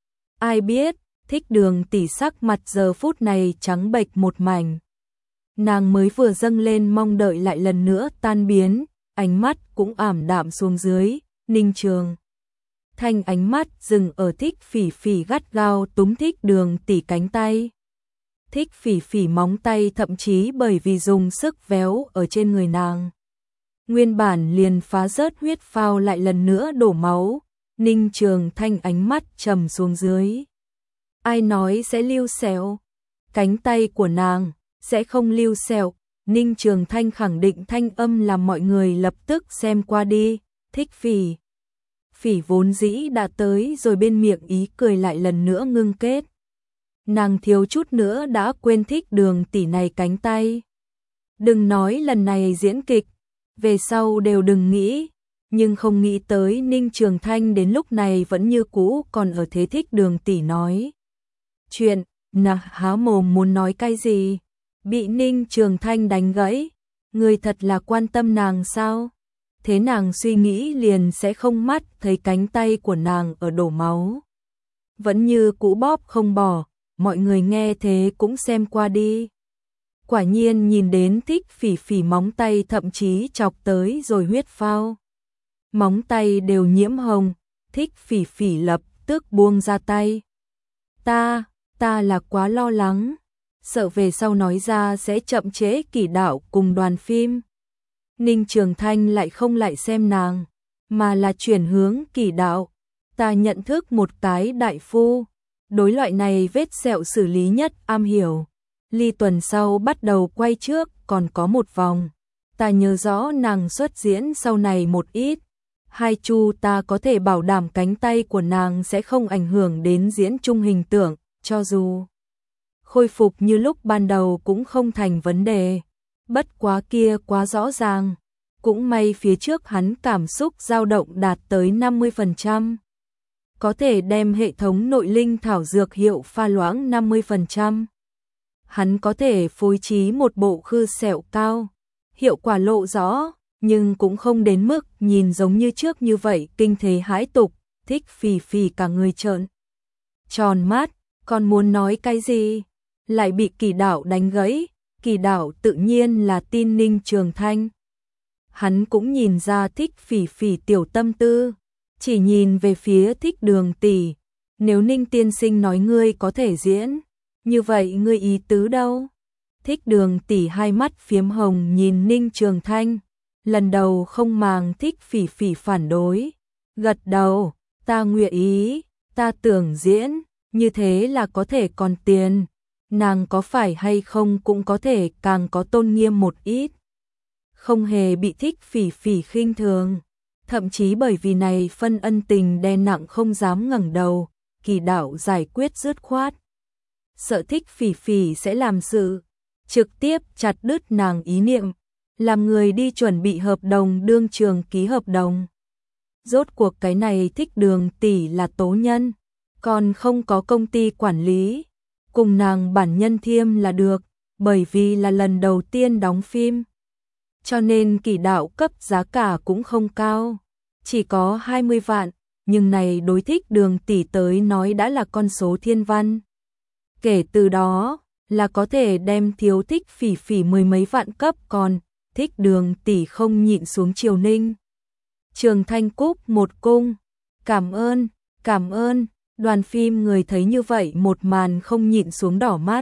Ai biết, Thích Đường tỷ sắc mặt giờ phút này trắng bệch một mảnh. Nàng mới vừa dâng lên mong đợi lại lần nữa tan biến. Ánh mắt cũng ảm đạm xuống dưới, Ninh Trường Thanh ánh mắt dừng ở Thích Phỉ Phỉ gắt gao túm Thích Đường tỷ cánh tay. Thích Phỉ Phỉ móng tay thậm chí bởi vì dùng sức véo ở trên người nàng. Nguyên bản liền phá rớt huyết phao lại lần nữa đổ máu, Ninh Trường Thanh ánh mắt trầm xuống dưới. Ai nói sẽ lưu sẹo? Cánh tay của nàng sẽ không lưu sẹo. Ninh Trường Thanh khẳng định thanh âm làm mọi người lập tức xem qua đi, Thích Phỉ Phỉ vốn dĩ đã tới rồi bên miệng ý cười lại lần nữa ngưng kết. Nàng thiếu chút nữa đã quên Thích Đường tỷ này cánh tay. Đừng nói lần này diễn kịch, về sau đều đừng nghĩ, nhưng không nghĩ tới Ninh Trường Thanh đến lúc này vẫn như cũ còn ở thế Thích Đường tỷ nói. Chuyện, nà há mồm muốn nói cái gì? Bị Ninh Trường Thanh đánh gãy, người thật là quan tâm nàng sao? Thế nàng suy nghĩ liền sẽ không mắt thấy cánh tay của nàng ở đổ máu. vẫn như cũ bóp không bỏ, mọi người nghe thế cũng xem qua đi. Quả nhiên nhìn đến Thích Phỉ Phỉ móng tay thậm chí chọc tới rồi huyết phao. Móng tay đều nhiễm hồng, Thích Phỉ Phỉ lập tức buông ra tay. Ta, ta là quá lo lắng, sợ về sau nói ra sẽ chậm trễ Kỷ Đạo cùng đoàn phim. Ninh Trường Thanh lại không lại xem nàng, mà là chuyển hướng Kỷ Đạo. Ta nhận thức một cái đại phu, đối loại này vết sẹo xử lý nhất am hiểu. Ly tuần sau bắt đầu quay trước, còn có một vòng. Ta nhớ rõ nàng xuất diễn sau này một ít. Hai chu ta có thể bảo đảm cánh tay của nàng sẽ không ảnh hưởng đến diễn chung hình tượng, cho dù khôi phục như lúc ban đầu cũng không thành vấn đề. Bất quá kia quá rõ ràng. Cũng may phía trước hắn cảm xúc dao động đạt tới năm mươi phần trăm. Có thể đem hệ thống nội linh thảo dược hiệu pha loãng năm mươi phần trăm. Hắn có thể phối trí một bộ khư sẹo cao. Hiệu quả lộ rõ, nhưng cũng không đến mức nhìn giống như trước như vậy kinh thế hãi tục. Thích Phỉ Phỉ cả người trợn tròn mắt, còn muốn nói cái gì? Lại bị Kỷ Đạo đánh gãy. Kỷ Đạo tự nhiên là tin Ninh Trường Thanh. Hắn cũng nhìn ra Thích Phỉ Phỉ tiểu tâm tư, chỉ nhìn về phía Thích Đường tỷ. Nếu Ninh tiên sinh nói ngươi có thể diễn, như vậy ngươi ý tứ đâu? Thích Đường tỷ hai mắt phiếm hồng nhìn Ninh Trường Thanh, lần đầu không màng Thích Phỉ Phỉ phản đối, gật đầu, ta nguyện ý, ta tưởng diễn, như thế là có thể còn tiền, nàng có phải hay không cũng có thể càng có tôn nghiêm một ít. Không hề bị Thích Phỉ Phỉ khinh thường, thậm chí bởi vì này phân ân tình đè nặng không dám ngẩng đầu. Kỷ Đạo giải quyết dứt khoát, sợ Thích Phỉ Phỉ sẽ làm sự, trực tiếp chặt đứt nàng ý niệm, làm người đi chuẩn bị hợp đồng đương trường ký hợp đồng. Rốt cuộc cái này Thích Đường tỷ là tố nhân, còn không có công ty quản lý, cùng nàng bản nhân thiêm là được, bởi vì là lần đầu tiên đóng phim. Cho nên Kỷ Đạo cấp giá cả cũng không cao, chỉ có hai mươi vạn, nhưng này đối Thích Đường tỷ tới nói đã là con số thiên văn. Kể từ đó, là có thể đem thiếu Thích Phỉ Phỉ mười mấy vạn cấp, còn Thích Đường tỷ không nhịn xuống chiều Ninh Trường Thanh cúp một cung. Cảm ơn, cảm ơn. Đoàn phim người thấy như vậy một màn không nhịn xuống đỏ mắt.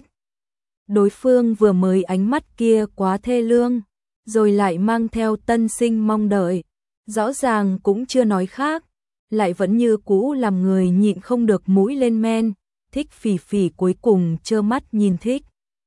Đối phương vừa mới ánh mắt kia quá thê lương, rồi lại mang theo tân sinh mong đợi, rõ ràng cũng chưa nói khác, lại vẫn như cũ làm người nhịn không được mũi lên men. Thích Phỉ Phỉ cuối cùng trơ mắt nhìn Thích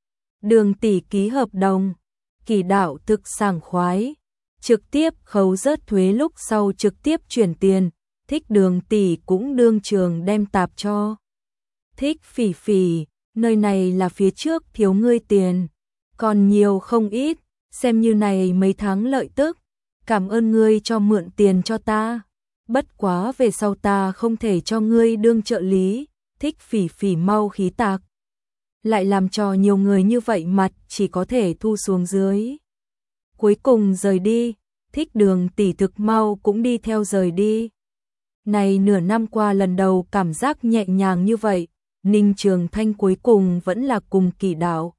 Đường tỷ ký hợp đồng. Kỷ Đạo thực sảng khoái, trực tiếp khấu rớt thuế lúc sau trực tiếp chuyển tiền. Thích Đường tỷ cũng đương trường đem tạp cho Thích Phỉ Phỉ, nơi này là phía trước thiếu ngươi tiền, còn nhiều không ít, xem như này mấy tháng lợi tức, cảm ơn ngươi cho mượn tiền cho ta, bất quá về sau ta không thể cho ngươi đương trợ lý. Thích Phỉ Phỉ mau khí tạc, lại làm cho nhiều người như vậy mặt chỉ có thể thu xuống dưới. Cuối cùng rời đi, Thích Đường tỷ thực mau cũng đi theo rời đi. Này nửa năm qua lần đầu cảm giác nhẹ nhàng như vậy, Ninh Trường Thanh cuối cùng vẫn là cùng Kỷ Đạo.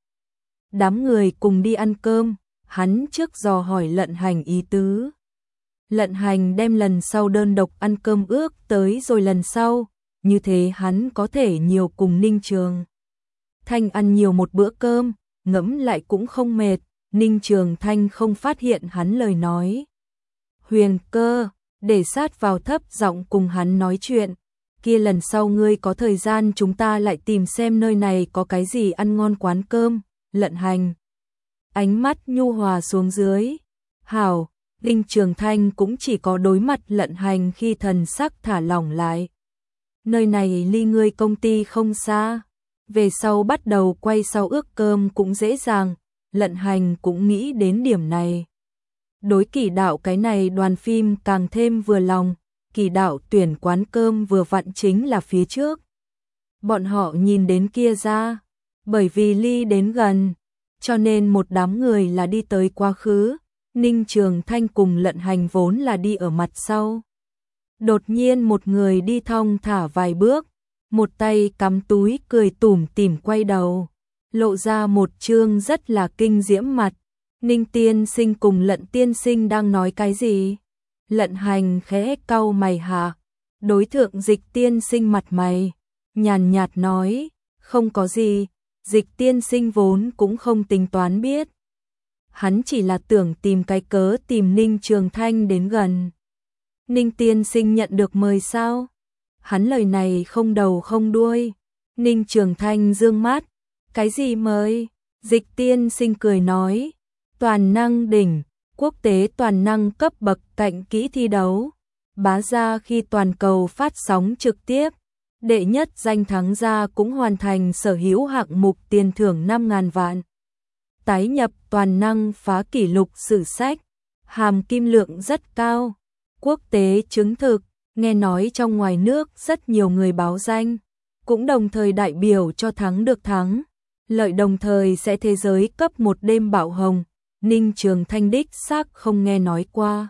Đám người cùng đi ăn cơm, hắn trước dò hỏi Lận Hành ý tứ. Lận Hành đem lần sau đơn độc ăn cơm ước tới rồi lần sau, như thế hắn có thể nhiều cùng Ninh Trường Thanh ăn nhiều một bữa cơm, ngẫm lại cũng không mệt. Ninh Trường Thanh không phát hiện hắn lời nói. Huyền Cơ, để sát vào thấp giọng cùng hắn nói chuyện. Kia lần sau ngươi có thời gian chúng ta lại tìm xem nơi này có cái gì ăn ngon quán cơm. Lận Hành ánh mắt nhu hòa xuống dưới. Hảo, Ninh Trường Thanh cũng chỉ có đối mặt Lận Hành khi thần sắc thả lỏng lại. Nơi này ly ngươi công ty không xa, về sau bắt đầu quay sau ước cơm cũng dễ dàng. Lận Hành cũng nghĩ đến điểm này. Đối Kỷ Đạo cái này đoàn phim càng thêm vừa lòng. Kỷ Đạo tuyển quán cơm vừa vặn chính là phía trước. Bọn họ nhìn đến kia ra, bởi vì ly đến gần, cho nên một đám người là đi tới quá khứ. Ninh Trường Thanh cùng Lận Hành vốn là đi ở mặt sau. Đột nhiên một người đi thong thả vài bước, một tay cắm túi cười tủm tỉm quay đầu, lộ ra một trương rất là kinh diễm mặt. Ninh tiên sinh cùng Lận tiên sinh đang nói cái gì? Lận Hành khẽ cau mày hạ, đối thượng Dịch tiên sinh mặt mày, nhàn nhạt nói, không có gì. Dịch tiên sinh vốn cũng không tính toán biết. Hắn chỉ là tưởng tìm cái cớ tìm Ninh Trường Thanh đến gần. Ninh tiên sinh nhận được mời sao? Hắn lời này không đầu không đuôi. Ninh Trường Thanh dương mắt, cái gì mời? Dịch tiên sinh cười nói, toàn năng đỉnh, quốc tế toàn năng cấp bậc cạnh kỹ thi đấu. Bá ra khi toàn cầu phát sóng trực tiếp, đệ nhất danh thắng gia cũng hoàn thành sở hữu hạng mục tiền thưởng năm ngàn vạn. Tái nhập toàn năng phá kỷ lục sử sách, hàm kim lượng rất cao, quốc tế chứng thực, nghe nói trong ngoài nước rất nhiều người báo danh, cũng đồng thời đại biểu cho thắng được thắng, lợi đồng thời sẽ thế giới cấp một đêm bạo hồng. Ninh Trường Thanh đích xác không nghe nói qua.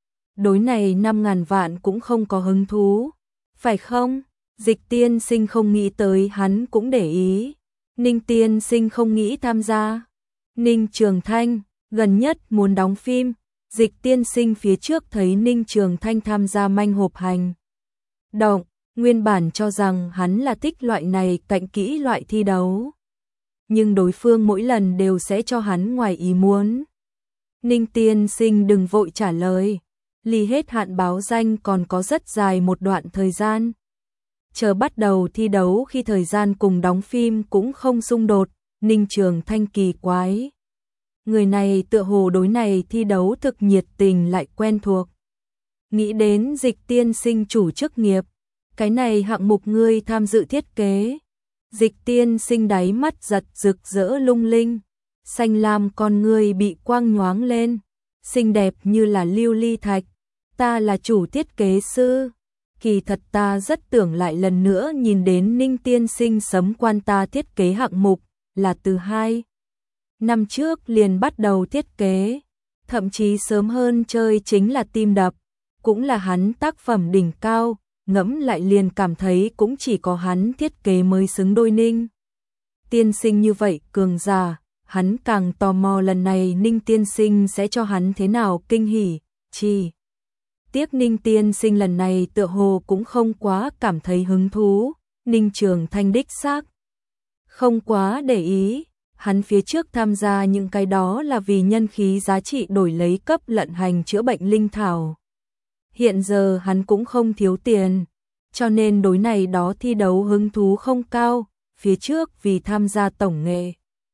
Đối này năm ngàn vạn cũng không có hứng thú, phải không? Dịch tiên sinh không nghĩ tới hắn cũng để ý. Ninh tiên sinh không nghĩ tham gia. Ninh Trường Thanh, gần nhất muốn đóng phim. Dịch tiên sinh phía trước thấy Ninh Trường Thanh tham gia manh hộp hành động, nguyên bản cho rằng hắn là thích loại này cạnh kỹ loại thi đấu. Nhưng đối phương mỗi lần đều sẽ cho hắn ngoài ý muốn. Ninh tiên sinh đừng vội trả lời, ly hết hạn báo danh còn có rất dài một đoạn thời gian. Chờ bắt đầu thi đấu khi thời gian cùng đóng phim cũng không xung đột. Ninh Trường Thanh kỳ quái. Người này tựa hồ đối này thi đấu thực nhiệt tình lại quen thuộc. Nghĩ đến Dịch tiên sinh chủ chức nghiệp, cái này hạng mục ngươi tham dự thiết kế. Dịch tiên sinh đáy mắt giật rực rỡ lung linh, xanh lam con ngươi bị quang nhoáng lên, xinh đẹp như là lưu ly thạch. Ta là chủ thiết kế sư. Kỳ thật ta rất tưởng lại lần nữa nhìn đến Ninh tiên sinh sấm quan ta thiết kế hạng mục, là từ hai năm trước liền bắt đầu thiết kế, thậm chí sớm hơn chơi chính là tim đập, cũng là hắn tác phẩm đỉnh cao, ngẫm lại liền cảm thấy cũng chỉ có hắn thiết kế mới xứng đôi Ninh tiên sinh như vậy cường giả. Hắn càng tò mò lần này Ninh tiên sinh sẽ cho hắn thế nào kinh hỉ. Chi tiếc Ninh tiên sinh lần này tựa hồ cũng không quá cảm thấy hứng thú. Ninh Trường Thanh đích xác không quá để ý, hắn phía trước tham gia những cái đó là vì nhân khí giá trị đổi lấy cấp Lận Hành chữa bệnh linh thảo. Hiện giờ hắn cũng không thiếu tiền, cho nên đối này đó thi đấu hứng thú không cao. Phía trước vì tham gia tổng nghệ,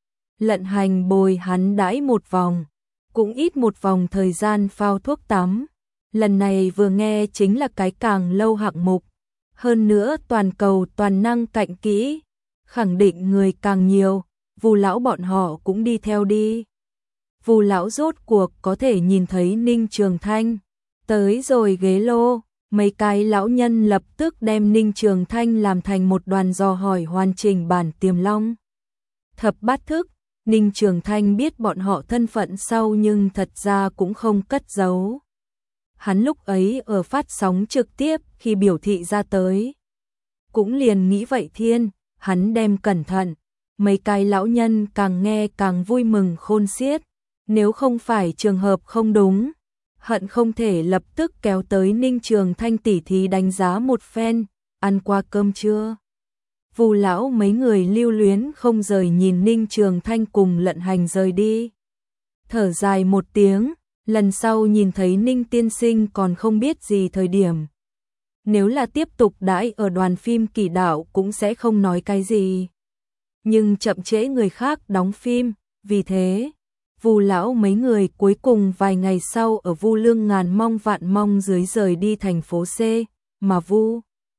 Lận Hành bồi hắn đãi một vòng, cũng ít một vòng thời gian phao thuốc tắm. Lần này vừa nghe chính là cái càng lâu hạng mục, hơn nữa toàn cầu toàn năng cạnh kỹ, khẳng định người càng nhiều. Vu lão bọn họ cũng đi theo đi. Vu lão rốt cuộc có thể nhìn thấy Ninh Trường Thanh tới rồi ghế lô, mấy cái lão nhân lập tức đem Ninh Trường Thanh làm thành một đoàn dò hỏi hoàn chỉnh bản Tiềm Long thập bát thức. Ninh Trường Thanh biết bọn họ thân phận sau nhưng thật ra cũng không cất giấu. Hắn lúc ấy ở phát sóng trực tiếp khi biểu thị ra tới, cũng liền nghĩ vậy thiên, hắn đem cẩn thận. Mấy cái lão nhân càng nghe càng vui mừng khôn xiết, nếu không phải trường hợp không đúng, hận không thể lập tức kéo tới Ninh Trường Thanh tỉ thí đánh giá một phen. Ăn qua cơm trưa, Vu lão mấy người lưu luyến không rời nhìn Ninh Trường Thanh cùng Lận Hành rời đi. Thở dài một tiếng, lần sau nhìn thấy Ninh tiên sinh còn không biết gì thời điểm. Nếu là tiếp tục đãi ở đoàn phim Kỳ Đạo cũng sẽ không nói cái gì. Nhưng chậm trễ người khác đóng phim, vì thế, Vu lão mấy người cuối cùng vài ngày sau ở Vu Lương ngàn mong vạn mong dưới rời đi thành phố C, mà Vu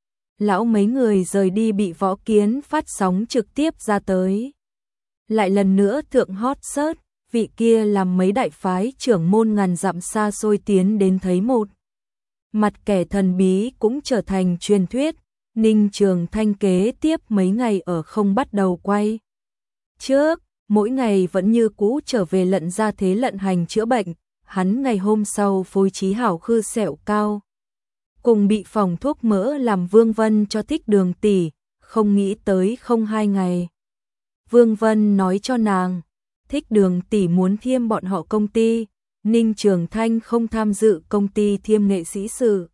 lão mấy người rời đi bị Võ Kiến phát sóng trực tiếp ra tới. Lại lần nữa thượng hot search, vị kia làm mấy đại phái trưởng môn ngàn dặm xa xôi tiến đến thấy một mặt kẻ thần bí cũng trở thành truyền thuyết. Ninh Trường Thanh kế tiếp mấy ngày ở không bắt đầu quay trước, mỗi ngày vẫn như cũ trở về Lận gia thế Lận Hành chữa bệnh. Hắn ngày hôm sau phối trí hảo khư sẹo cao, cùng bị phòng thuốc mỡ làm Vương Vân cho thích đường tỷ, không nghĩ tới không hai ngày. Vương Vân nói cho nàng, Thích Đường tỷ muốn thiêm bọn họ công ty, Ninh Trường Thanh không tham dự công ty thiêm nghệ sĩ sự.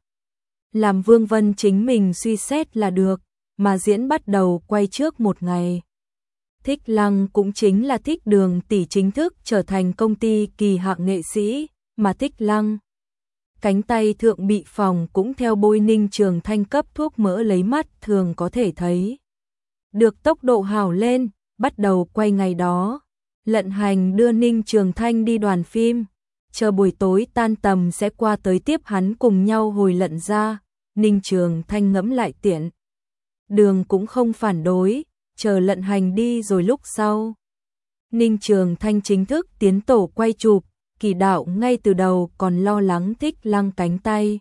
Làm Vương Vân chính mình suy xét là được, mà diễn bắt đầu quay trước một ngày. Thích Lăng cũng chính là Thích Đường tỷ chính thức trở thành công ty kỳ hạng nghệ sĩ, mà Thích Lăng cánh tay thượng bị phòng cũng theo bôi Ninh Trường Thanh cấp thuốc mỡ lấy mắt thường có thể thấy. Được tốc độ hào lên, bắt đầu quay ngày đó. Lận Hành đưa Ninh Trường Thanh đi đoàn phim, chờ buổi tối tan tầm sẽ qua tới tiếp hắn cùng nhau hồi Lận ra. Ninh Trường Thanh ngẫm lại tiện đường cũng không phản đối, chờ Lận Hành đi rồi lúc sau. Ninh Trường Thanh chính thức tiến tổ quay chụp, Kỳ đạo ngay từ đầu còn lo lắng Thích Lăng cánh tay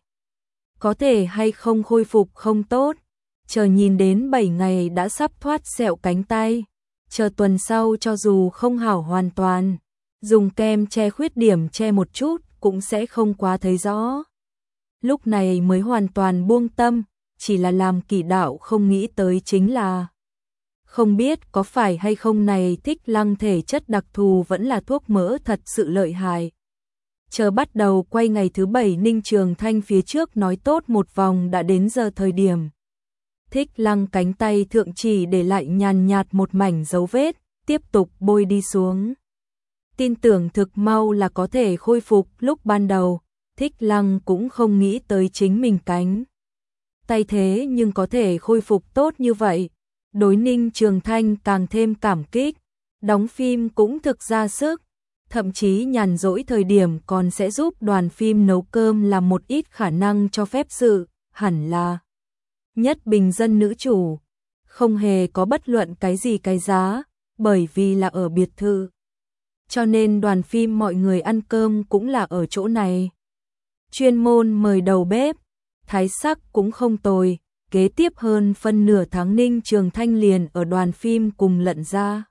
có thể hay không khôi phục không tốt, chờ nhìn đến bảy ngày đã sắp thoát sẹo cánh tay, chờ tuần sau cho dù không hảo hoàn toàn, dùng kem che khuyết điểm che một chút cũng sẽ không quá thấy rõ. Lúc này mới hoàn toàn buông tâm, chỉ là làm Kỳ đạo không nghĩ tới chính là không biết có phải hay không này Thích Lăng thể chất đặc thù vẫn là thuốc mỡ thật sự lợi hại. Chờ bắt đầu quay ngày thứ bảy, Ninh Trường Thanh phía trước nói tốt một vòng đã đến giờ thời điểm. Thích Lăng cánh tay thượng chỉ để lại nhàn nhạt một mảnh dấu vết, tiếp tục bôi đi xuống. Tin tưởng thực mau là có thể khôi phục. Lúc ban đầu, Thích Lăng cũng không nghĩ tới chính mình cánh tay thế nhưng có thể khôi phục tốt như vậy. Đối Ninh Trường Thanh càng thêm cảm kích, đóng phim cũng thực ra sức, thậm chí nhàn rỗi thời điểm còn sẽ giúp đoàn phim nấu cơm làm một ít khả năng cho phép sự, hẳn là nhất bình dân nữ chủ, không hề có bất luận cái gì cái giá, bởi vì là ở biệt thự. Cho nên đoàn phim mọi người ăn cơm cũng là ở chỗ này. Chuyên môn mời đầu bếp, thái sắc cũng không tồi. Kế tiếp hơn phân nửa tháng Ninh Trường Thanh liền ở đoàn phim cùng Lận ra.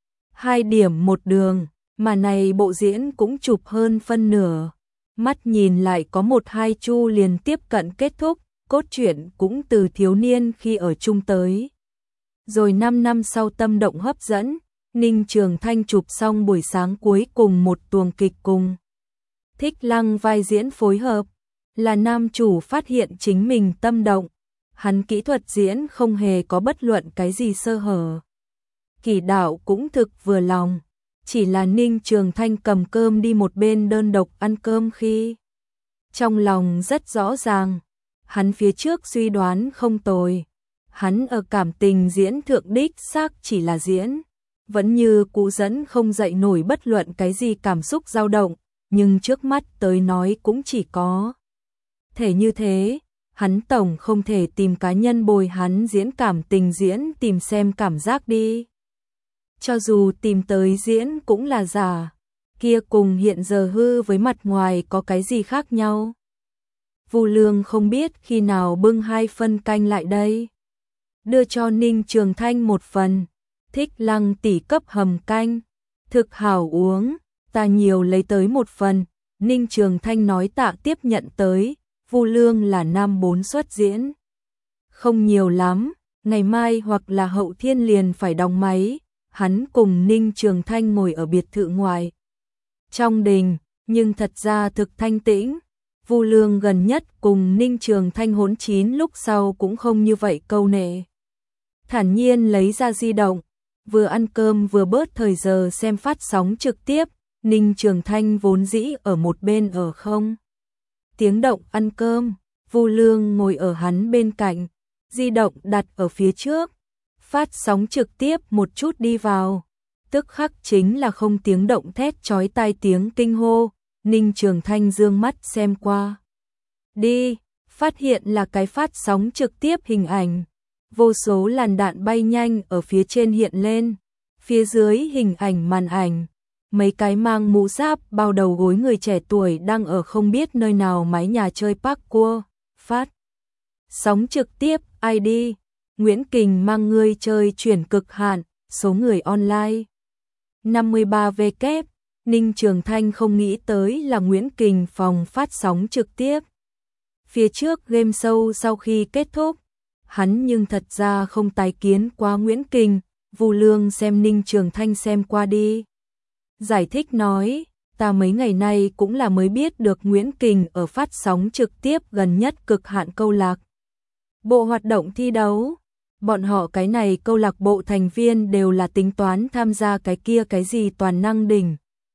Hai điểm một đường, mà này bộ diễn cũng chụp hơn phân nửa. Mắt nhìn lại có một hai chu liền tiếp cận kết thúc, cốt truyện cũng từ thiếu niên khi ở chung tới. Rồi năm năm sau tâm động hấp dẫn, Ninh Trường Thanh chụp xong buổi sáng cuối cùng một tuồng kịch cùng Thích Lăng vai diễn phối hợp, là nam chủ phát hiện chính mình tâm động. Hắn kỹ thuật diễn không hề có bất luận cái gì sơ hở. Kỳ đạo cũng thực vừa lòng, chỉ là Ninh Trường Thanh cầm cơm đi một bên đơn độc ăn cơm khi trong lòng rất rõ ràng, hắn phía trước suy đoán không tồi, hắn ở cảm tình diễn thượng đích xác chỉ là diễn, vẫn như cũ dẫn không dậy nổi bất luận cái gì cảm xúc dao động, nhưng trước mắt tới nói cũng chỉ có thể như thế. Hắn tổng không thể tìm cá nhân bồi hắn diễn cảm tình diễn tìm xem cảm giác đi. Cho dù tìm tới diễn cũng là giả, kia cùng hiện giờ hư với mặt ngoài có cái gì khác nhau. Vu Lương không biết khi nào bưng hai phân canh lại đây, đưa cho Ninh Trường Thanh một phần. Thích Lăng tỷ cấp hầm canh, thực hảo uống, ta nhiều lấy tới một phần. Ninh Trường Thanh nói tạ tiếp nhận tới. Vu Lương là nam bốn xuất diễn, không nhiều lắm, ngày mai hoặc là hậu thiên liền phải đóng máy. Hắn cùng Ninh Trường Thanh ngồi ở biệt thự ngoài trong đình, nhưng thật ra thực thanh tĩnh. Vu Lương gần nhất cùng Ninh Trường Thanh hỗn chín lúc sau cũng không như vậy câu nệ, thản nhiên lấy ra di động, vừa ăn cơm vừa bớt thời giờ xem phát sóng trực tiếp. Ninh Trường Thanh vốn dĩ ở một bên ở không tiếng động ăn cơm, Vu Lương ngồi ở hắn bên cạnh, di động đặt ở phía trước, phát sóng trực tiếp một chút đi vào, tức khắc chính là không tiếng động thét chói tai tiếng kinh hô. Ninh Trường Thanh dương mắt xem qua đi, phát hiện là cái phát sóng trực tiếp hình ảnh, vô số làn đạn bay nhanh ở phía trên hiện lên, phía dưới hình ảnh màn ảnh. Mấy cái mang mũ giáp bao đầu gối người trẻ tuổi đang ở không biết nơi nào mái nhà chơi parkour, phát sóng trực tiếp i đê, Nguyễn Kình mang ngươi chơi chuyển cực hạn, số người online năm mươi ba W kép. Ninh Trường Thanh không nghĩ tới là Nguyễn Kình phòng phát sóng trực tiếp. Phía trước game show sau khi kết thúc, Hắn nhưng thật ra không tái kiến qua Nguyễn Kình, Vu Lương xem Ninh Trường Thanh xem qua đi. Giải thích nói, ta mấy ngày nay cũng là mới biết được Nguyễn Kình ở phát sóng trực tiếp gần nhất cực hạn câu lạc bộ hoạt động thi đấu. Bọn họ cái này câu lạc bộ thành viên đều là tính toán tham gia cái kia cái gì toàn năng đỉnh.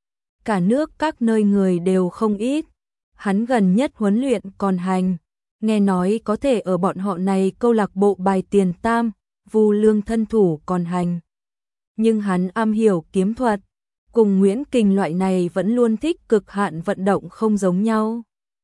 Cả nước các nơi người đều không ít. Hắn gần nhất huấn luyện còn hành. Nghe nói có thể ở bọn họ này câu lạc bộ bài tiền tam, Vu Lương thân thủ còn hành. Nhưng hắn am hiểu kiếm thuật. Cùng Nguyễn Kình loại này vẫn luôn thích cực hạn vận động không giống nhau.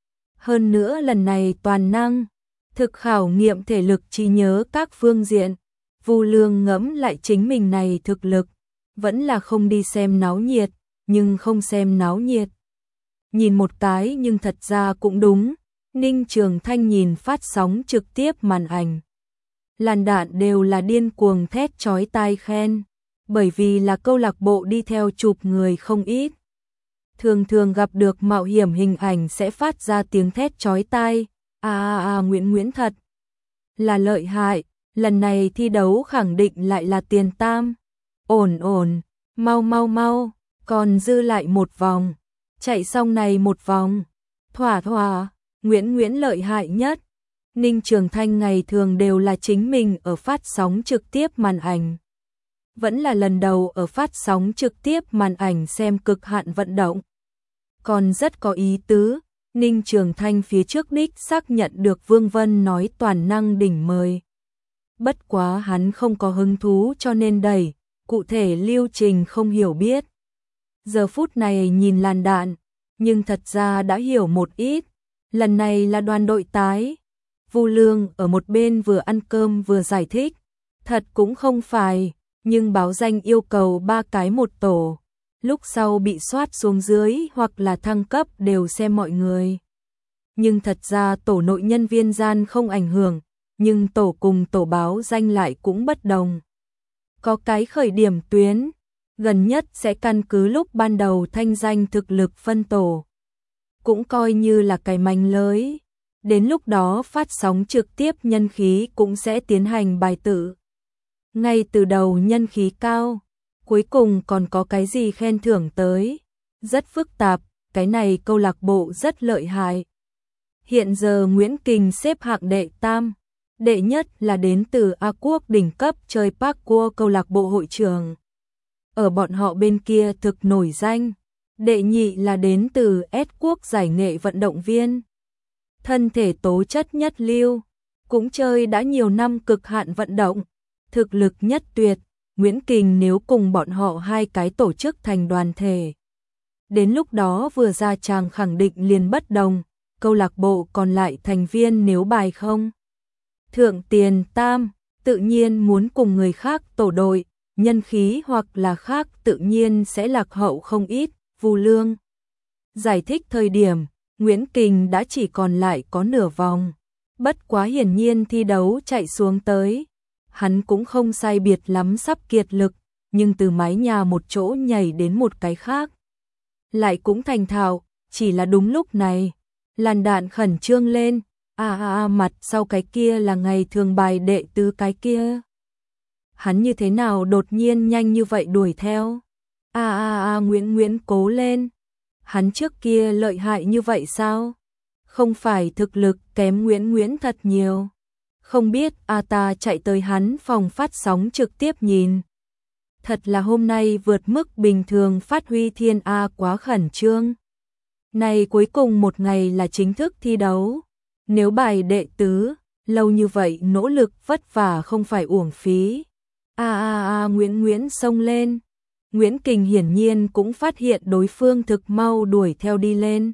Hơn nữa lần này toàn năng thực khảo nghiệm thể lực trí nhớ các phương diện, Vu Lương ngẫm lại chính mình này thực lực, vẫn là không đi xem náo nhiệt, nhưng không xem náo nhiệt. Nhìn một cái nhưng thật ra cũng đúng, Ninh Trường Thanh nhìn phát sóng trực tiếp màn ảnh. Làn đạn đều là điên cuồng thét chói tai khen, bởi vì là câu lạc bộ đi theo chụp người không ít. Thường thường gặp được mạo hiểm hình ảnh sẽ phát ra tiếng thét chói tai. À à à Nguyễn Nguyễn thật là lợi hại, lần này thi đấu khẳng định lại là tiền tam. Ổn ổn, mau mau mau, còn dư lại một vòng, chạy xong này một vòng. Thỏa thỏa, Nguyễn Nguyễn lợi hại nhất. Ninh Trường Thanh ngày thường đều là chính mình ở phát sóng trực tiếp màn ảnh. Vẫn là lần đầu ở phát sóng trực tiếp màn ảnh xem cực hạn vận động. Còn rất có ý tứ. Ninh Trường Thanh phía trước đích xác nhận được Vương Vân nói toàn năng đỉnh mời. Bất quá hắn không có hứng thú cho nên đẩy, cụ thể lưu trình không hiểu biết. Giờ phút này nhìn làn đạn, nhưng thật ra đã hiểu một ít. Lần này là đoàn đội tái. Vu Lương ở một bên vừa ăn cơm vừa giải thích. Thật cũng không phải, nhưng báo danh yêu cầu ba cái một tổ. Lúc sau bị soát xuống dưới hoặc là thăng cấp đều xem mọi người. Nhưng thật ra tổ nội nhân viên gian không ảnh hưởng, nhưng tổ cùng tổ báo danh lại cũng bất đồng. Có cái khởi điểm tuyến, gần nhất sẽ căn cứ lúc ban đầu thanh danh thực lực phân tổ. Cũng coi như là cái manh lưới. Đến lúc đó phát sóng trực tiếp nhân khí cũng sẽ tiến hành bài tự. Ngay từ đầu nhân khí cao. Cuối cùng còn có cái gì khen thưởng tới. Rất phức tạp, cái này câu lạc bộ rất lợi hại. Hiện giờ Nguyễn Kình xếp hạng đệ tam. Đệ nhất là đến từ A Quốc đỉnh cấp chơi parkour câu lạc bộ hội trường. Ở bọn họ bên kia thực nổi danh. Đệ nhị là đến từ S Quốc giải nghệ vận động viên. Thân thể tố chất nhất lưu. Cũng chơi đã nhiều năm cực hạn vận động. Thực lực nhất tuyệt. Nguyễn Kình nếu cùng bọn họ hai cái tổ chức thành đoàn thể. Đến lúc đó vừa ra chàng khẳng định liền bất đồng, câu lạc bộ còn lại thành viên nếu bài không. Thượng tiền tam, tự nhiên muốn cùng người khác tổ đội, nhân khí hoặc là khác tự nhiên sẽ lạc hậu không ít, Vu Lương. Giải thích thời điểm, Nguyễn Kình đã chỉ còn lại có nửa vòng. Bất quá hiển nhiên thi đấu chạy xuống tới. Hắn cũng không sai biệt lắm sắp kiệt lực, nhưng từ mái nhà một chỗ nhảy đến một cái khác. Lại cũng thành thạo, chỉ là đúng lúc này. Làn đạn khẩn trương lên, à à à mặt sau cái kia là ngày thường bài đệ tứ cái kia. Hắn như thế nào đột nhiên nhanh như vậy đuổi theo. À à à Nguyễn Nguyễn cố lên. Hắn trước kia lợi hại như vậy sao? Không phải thực lực kém Nguyễn Nguyễn thật nhiều. Không biết a ta chạy tới hắn phòng phát sóng trực tiếp nhìn. Thật là hôm nay vượt mức bình thường phát huy thiên A quá khẩn trương. Này cuối cùng một ngày là chính thức thi đấu. Nếu bài đệ tứ, lâu như vậy nỗ lực vất vả không phải uổng phí. A a a Nguyễn Nguyễn xông lên. Nguyễn Kình hiển nhiên cũng phát hiện đối phương thực mau đuổi theo đi lên.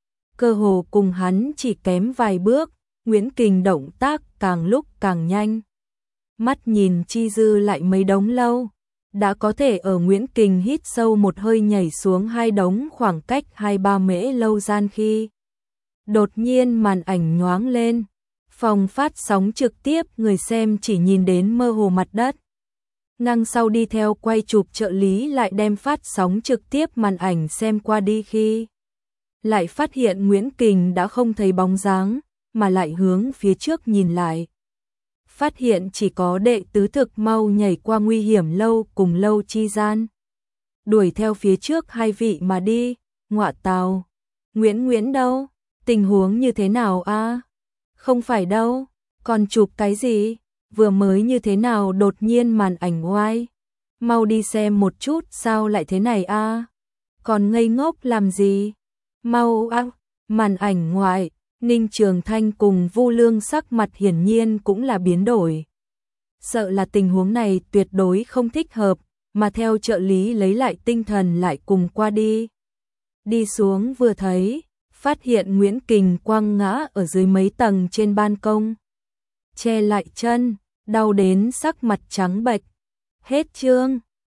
Cơ hồ cùng hắn chỉ kém vài bước. Nguyễn Kình động tác càng lúc càng nhanh. Mắt nhìn chi dư lại mấy đống lâu. Đã có thể ở Nguyễn Kình hít sâu một hơi nhảy xuống hai đống khoảng cách hai ba mễ lâu gian khi. Đột nhiên màn ảnh nhoáng lên. Phòng phát sóng trực tiếp người xem chỉ nhìn đến mơ hồ mặt đất. Ngang sau đi theo quay chụp trợ lý lại đem phát sóng trực tiếp màn ảnh xem qua đi khi. Lại phát hiện Nguyễn Kình đã không thấy bóng dáng. Mà lại hướng phía trước nhìn lại. phát hiện chỉ có đệ tứ thực mau nhảy qua nguy hiểm lâu cùng lâu chi gian. Đuổi theo phía trước hai vị mà đi, ngọa tào. Nguyễn Nguyễn đâu? Tình huống như thế nào a? Không phải đâu, còn chụp cái gì? Vừa mới như thế nào đột nhiên màn ảnh oai? Mau đi xem một chút sao lại thế này a? Còn ngây ngốc làm gì? Mau a, màn ảnh ngoại, Ninh Trường Thanh cùng Vu Lương sắc mặt hiển nhiên cũng là biến đổi. Sợ là tình huống này tuyệt đối không thích hợp, mà theo trợ lý lấy lại tinh thần lại cùng qua đi. Đi xuống vừa thấy, phát hiện Nguyễn Kình quăng ngã ở dưới mấy tầng trên ban công. Che lại chân, đau đến sắc mặt trắng bệch. Hết chương.